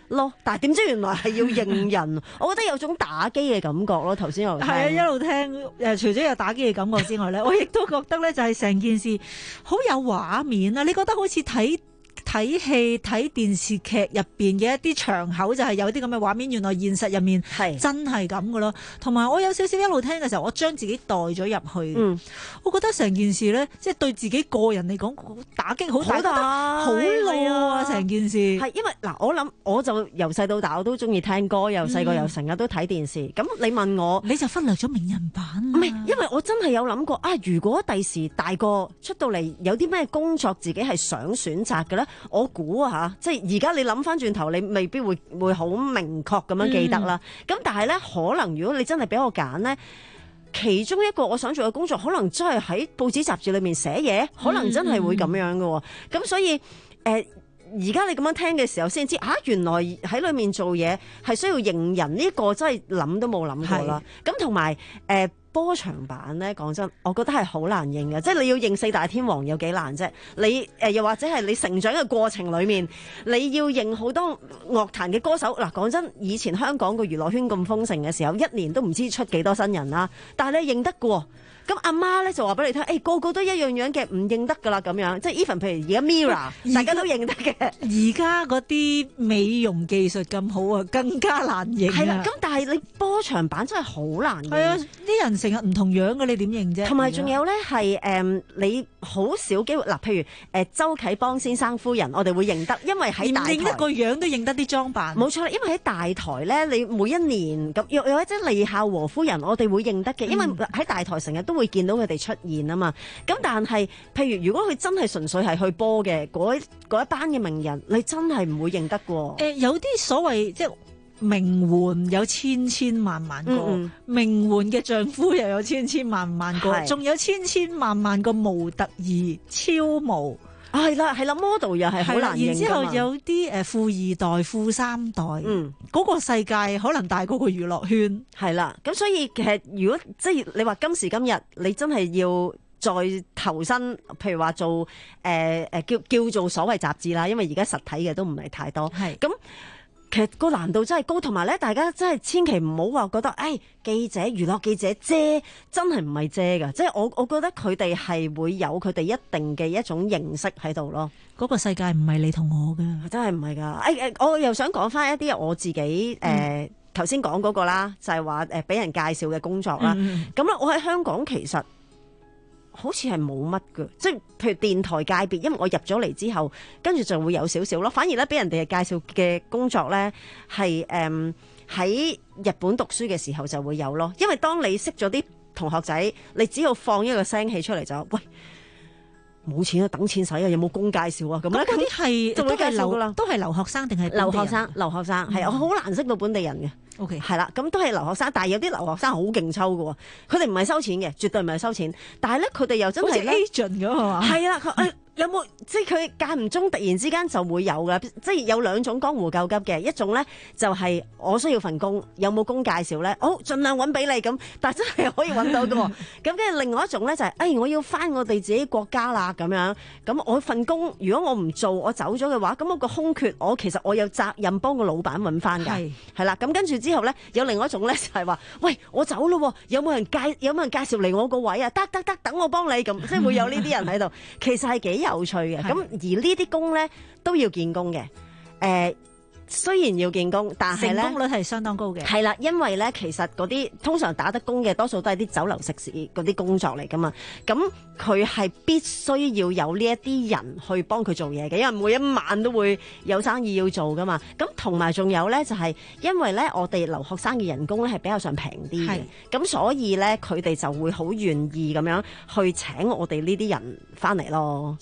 咯。但係點知原來係要認人，我覺得有種打機嘅感覺咯。頭先我係啊，一路聽誒，除咗有打機嘅感覺之外咧，我亦都覺得咧就係成件事好有畫面啊！你覺得好似睇睇戲睇電視劇入邊嘅一啲場口就係有啲咁嘅畫面，原來現實入面係真係咁噶咯。同埋我有少少一路聽嘅時候，我將自己代咗入去。嗯，我覺得成件事咧，即係對自己個人嚟講打擊好大，好咯啊！成件事係因為嗱，我諗我就由細到大我都中意聽歌，由細個又成日都睇電視。咁、嗯、你問我， 你就忽略咗名人版。 唔係，因為我真係有諗過啊！如果第時大個出到嚟，有啲咩工作自己係想選擇嘅咧？我估啊嚇，即係而家你諗翻轉頭，你未必會會好明確咁樣記得啦。咁、嗯、但係咧，可能如果你真係俾我揀咧，其中一個我想做嘅工作，可能真係喺報紙雜誌裏面寫嘢，可能真係會咁樣嘅。咁、嗯、所以誒，而、呃、家你咁樣聽嘅時候，先知啊，原來喺裏面做嘢係需要認人，呢、這個真係諗都冇諗過啦。咁同埋誒。波長版咧，講真，我覺得係好難認嘅，即係你要認四大天王有幾難啫？你誒、呃、又或者係你成長嘅過程裏面，你要認好多樂壇嘅歌手。嗱，講真，以前香港個娛樂圈咁豐盛嘅時候，一年都唔知出幾多新人啦，但係你認得嘅喎。咁阿媽咧就話俾你聽，誒、欸、個個都一樣樣嘅，唔認得噶啦咁樣，即係 even 譬如而家 Mirror，大家都認得嘅。 而家嗰啲美容技術咁好啊，更加難認啊。 係啦，咁但係你波長版真係好難認。 係啊，啲人成日唔同樣嘅，你點認啫？ 同埋仲有咧係誒，你好少機會嗱，譬如誒、呃、周啟邦先生夫人，我哋會認得，因為喺大台認得個樣都認得啲裝扮。 冇錯啦，因為喺大台咧，你每一年咁又又或者利孝和夫人，我哋會認得嘅，因為喺大台成日都會見到佢哋出現啊嘛，咁但係譬如如果佢真係純粹係去播嘅嗰嗰一班嘅名人，你真係唔會認得喎。誒、 呃，有啲所謂即係名媛有千千萬萬個，嗯、名媛嘅丈夫又有千千萬萬個，仲有千千萬萬個模特兒超模。 係啦，係啦 model 又係好難認。 然之後有啲誒富二代、富三代，嗯，嗰、那個世界可能大過個娛樂圈。 係啦，咁所以其實如果即係你話今時今日，你真係要再投身，譬如話做誒誒、呃、叫叫做所謂雜誌啦，因為而家實體嘅都唔係太多。係咁。其實個難度真係高，同埋咧，大家真係千祈唔好話覺得，誒、哎、記者、娛樂記者遮真係唔係遮㗎，即係我我覺得佢哋係會有佢哋一定嘅一種認識喺度咯。 嗰個世界唔係你同我㗎， 真係唔係㗎。誒、哎、誒，我又想講翻一啲我自己誒頭先講嗰個啦，就係話誒俾人介紹嘅工作啦。咁、嗯、咧，我喺香港其實好似係冇乜嘅，即係譬如電台界別，因為我入咗嚟之後，跟住就會有少少咯。反而咧，俾人哋介紹嘅工作咧，係誒喺日本讀書嘅時候就會有咯。因為當你識咗啲同學仔，你只要放一個聲氣出嚟就，喂，冇錢啊，等錢使啊，有冇工介紹啊？咁咧， 嗰啲係就會介紹噶啦， 都係留學生定係留學生？留學生係我好難識到本地人嘅。 O.K. 係啦，咁都係留學生，但係有啲留學生好勁抽嘅，佢哋唔係收錢嘅，絕對唔係收錢，但係咧佢哋又真係咧 agent 咁係嘛？ 係啦，佢有冇即係佢間唔中突然之間就會有嘅，即係有兩種江湖救急嘅，一種咧就係、是、我需要份工，有冇工介紹咧？好，盡量揾俾你咁，但係真係可以揾到嘅。咁跟住另外一種咧就係、是，誒、哎、我要翻我哋自己國家啦咁樣，咁我份工如果我唔做，我走咗嘅話，咁我個空缺我其實我有責任幫個老闆揾翻㗎。係係啦，咁跟住之後咧，有另外一種咧就係話，喂，我走咯，有冇人介有冇人介紹嚟我個位啊？得得得，等我幫你咁，即係會有呢啲人喺度，其實係幾有趣嘅。咁而呢啲工咧都要見工嘅，誒、呃。雖然要見工，但係咧成功率係相當高嘅。 係啦，因為咧其實嗰啲通常打得工嘅多數都係啲酒樓食肆嗰啲工作嚟噶嘛。咁佢係必須要有呢一啲人去幫佢做嘢嘅，因為每一晚都會有生意要做噶嘛。咁同埋仲有咧就係、是、因為咧我哋留學生嘅人工咧係比較上平啲嘅，咁所以咧佢哋就會好願意咁樣去請我哋呢啲人翻嚟咯。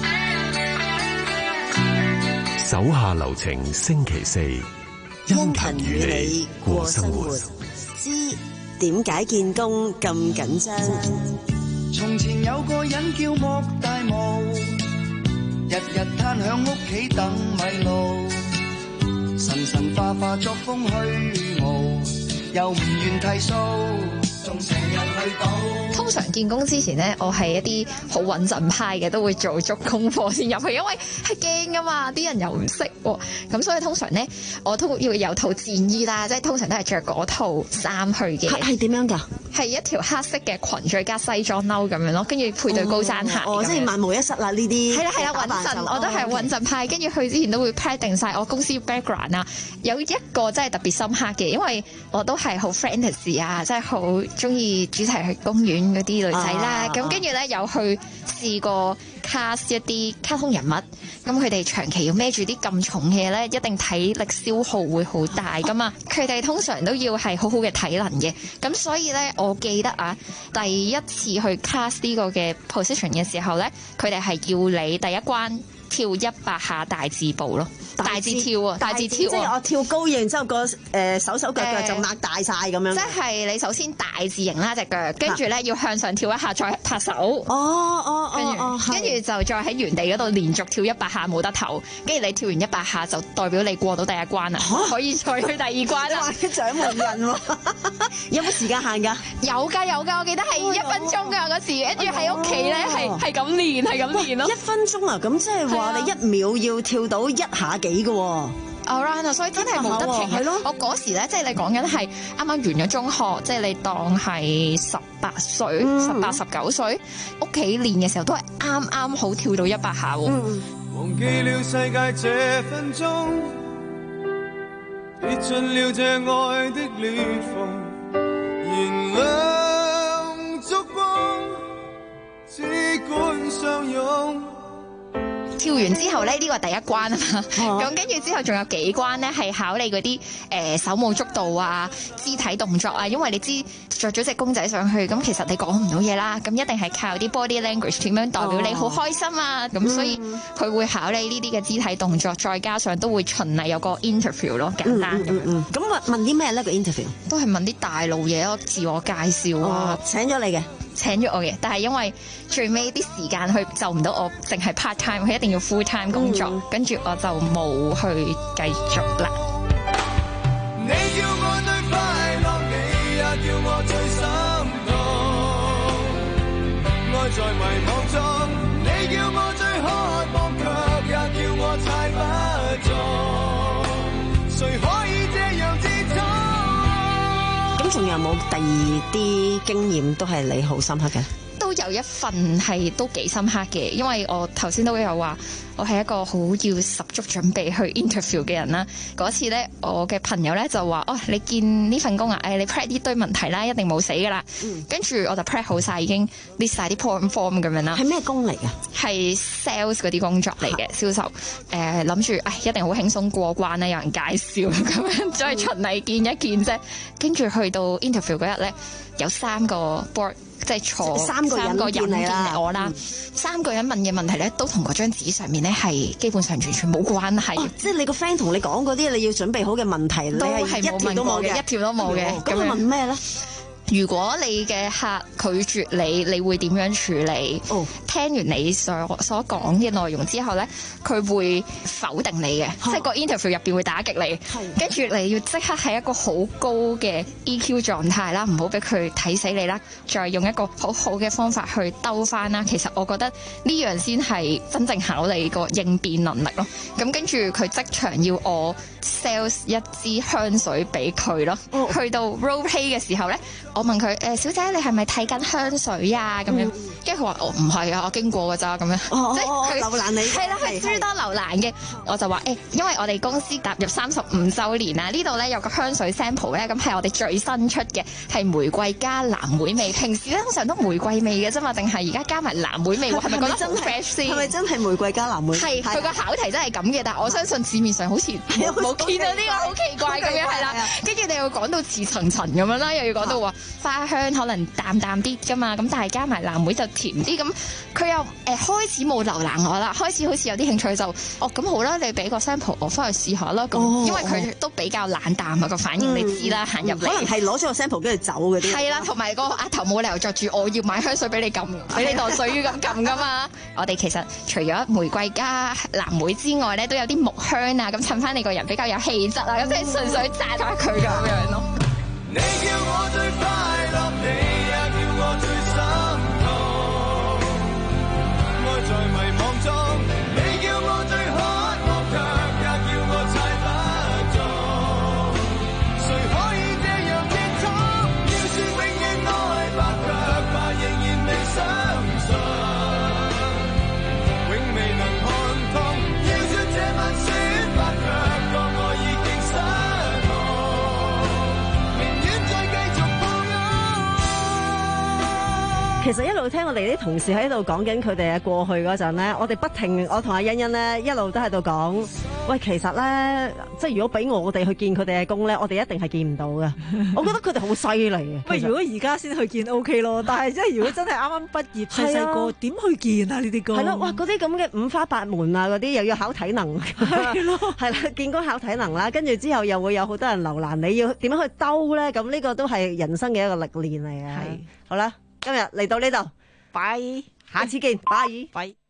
手下留情，星期四， 殷勤與你過生活，知點解見工咁緊張？ 從前有個人叫莫大毛，日日攤響屋企等米路，神神化化作風虛傲， 又唔願提數，仲成日去賭。 通常見工之前咧，我係一啲好穩陣派嘅，都會做足功課先入去，因為係驚噶嘛，啲人又唔識喎，咁所以通常咧我都要有套戰衣啦，即係通常都係着嗰套衫去嘅。 係點樣㗎？ 係一條黑色嘅裙再加西裝褸咁樣咯，跟住配對高踭鞋。 哦，即係萬無一失啦呢啲。係啦係啦，穩陣，我都係穩陣派。跟住去之前都會 plan 定晒我公司 background 啊。有一個真係特別深刻嘅，因為我都係好 fantasy 啊，即係好中意主題去公園嗰啲女仔啦。咁跟住咧有去試過 cast 一啲卡通人物，咁佢哋長期要孭住啲咁重嘅嘢咧，一定體力消耗會好大噶嘛。佢哋通常都要係好好嘅體能嘅，咁所以咧，我記得啊，第一次去 cast 呢個嘅 position 嘅時候咧，佢哋係要你第一關跳一百下大字步咯，大字跳啊，大字跳啊， 即係我跳高，然之後個誒手手腳腳就擘大晒咁樣。 即係你首先大字形啦隻腳，跟住咧要向上跳一下，再拍手。哦哦跟住哦跟住就再喺原地嗰度連續跳一百下冇得唞，跟住你跳完一百下就代表你過到第一關啦，可以再去第二關啦。 哇！獎門人喎，有冇時間限㗎？ 有㗎有㗎，我記得係一分鐘㗎嗰時，跟住喺屋企咧係係咁練係咁練咯。 一分鐘啊，咁即係話你一秒要跳到一下幾嘅喎。 Around 啊，所以真係冇得停嘅。我嗰時咧，即係你講緊係啱啱完咗中學，即係你當係十八歲、十八、十九歲，屋企練嘅時候都係啱啱好跳到一百下喎。 忘記了世界這分鐘，跌進了這愛的裂縫，燃亮燭光，只管相擁。 跳完之後咧，呢個係第一關啊嘛，咁跟住之後仲有幾關咧，係考你嗰啲誒手舞足蹈啊、肢體動作啊，因為你知着咗隻公仔上去，咁其實你講唔到嘢啦，咁一定係靠啲 body language 點樣代表你好開心啊，咁、嗯、所以佢會考你呢啲嘅肢體動作，再加上都會循例有個 interview 咯，簡單咁。 嗯嗯咁問問啲咩咧個 interview？ 都係問啲大路嘢咯，自我介紹啊。 哦、請咗你嘅？ 請咗我嘅，但係因為最尾啲時間佢就唔到我，淨係 part time，佢一定要 full time 工作，嗯、跟住我就冇去繼續啦。 你叫我最快樂，你也叫我最心痛。愛在迷惘中，你叫我最渴望，卻也叫我猜不中。誰可以這樣自痛？ 咁仲有冇第二啲經驗都係你好深刻嘅？ 都有一份係都幾深刻嘅，因為我頭先都有話，我係一個好要十足準備去 interview 嘅人啦。嗰次咧，我嘅朋友咧就話：哦，你見呢份工啊，誒，你 prep 呢堆問題啦，一定冇死噶啦。嗯、跟住我就 prep 好晒，已經 list 晒啲 form form 咁樣啦。 係咩工嚟㗎？係 sales 嗰啲工作嚟嘅，銷售。誒，諗住誒一定好輕鬆過關啦，有人介紹咁樣，再循例見一見啫。跟住去到 interview 嗰日咧，有三個 board。即係坐三個人見你啦， 我啦，嗯、三個人問嘅問題咧，都同嗰張紙上面咧係基本上完全冇關係。 哦、即係你個 friend 同你講嗰啲，你要準備好嘅問題， 都你係一條都冇嘅， 一條都冇嘅。 咁佢問咩咧？ 如果你嘅客拒絕你，你會點樣處理？哦，聽完你所所講嘅內容之後咧，佢會否定你嘅，即係個 interview 入邊會打擊你，跟住你要即刻係一個好高嘅 E Q 狀態啦，唔好俾佢睇死你啦，再用一個好好嘅方法去兜翻啦。其實我覺得呢樣先係真正考你個應變能力咯。咁跟住佢即場要我 sales 一支香水俾佢咯。哦、去到 role play 嘅時候咧，我問佢誒、欸、小姐，你係咪睇緊香水啊？咁樣，跟住佢話我唔係啊，我經過㗎咋咁樣， 哦、 即係佢留難你係啦，係諸多留難嘅。我就話誒、欸，因為我哋公司踏入三十五週年啊，呢度咧有個香水 sample 咧，咁係我哋最新出嘅，係玫瑰加藍莓味。平時咧通常都玫瑰味嘅啫嘛，定係而家加埋藍莓味喎？係咪覺得真 fresh 先？ 係咪真係玫瑰加藍莓？ 係佢個考題真係咁嘅，但係我相信市面上好似冇見到呢個好奇怪咁樣係啦。跟住你又講到似層層咁樣啦，又要講到話花香可能淡淡啲噶嘛，咁但係加埋藍莓就甜啲。咁佢又誒、呃、開始冇留難我啦，開始好似有啲興趣就哦咁好啦，你俾個 sample 我翻去試下啦。咁、哦、因為佢都比較冷淡啊個反應，嗯、你知啦，行入嚟可能係攞咗個 sample 跟住走嗰啲。 係啦，同埋個額頭冇理由着住我要買香水俾你撳，俾你當水魚咁撳噶嘛。我哋其實除咗玫瑰加藍莓之外咧，都有啲木香啊，咁襯翻你個人比較有氣質啊，咁即係純粹讚下佢咁樣咯。 你叫我最快樂，你也叫我最心痛。愛在迷惘中，你叫我最渴望，卻也叫我猜不中。誰可以這樣結束？要說永遠愛吧，卻怕仍然未相信，永未能看通。要說這晚選吧，卻覺我已經失控，寧願再繼續抱擁。 其實一路聽我哋啲同事喺度講緊佢哋嘅過去嗰陣咧，我哋不停，我同阿欣欣咧一路都喺度講，喂，其實咧，即係如果俾我哋去見佢哋嘅工咧，我哋一定係見唔到嘅。我覺得佢哋好犀利嘅。 喂，如果而家先去見 O K 咯，但係即係如果真係啱啱畢業細細個，點去見啊呢啲工？ 係咯，哇！嗰啲咁嘅五花八門啊，嗰啲又要考體能，係咯，係啦，見工考體能啦，跟住之後又會有好多人留難，你要點樣去兜咧？咁呢個都係人生嘅一個歷練嚟嘅。係，好啦，今日嚟到呢度，拜，下次見，拜拜。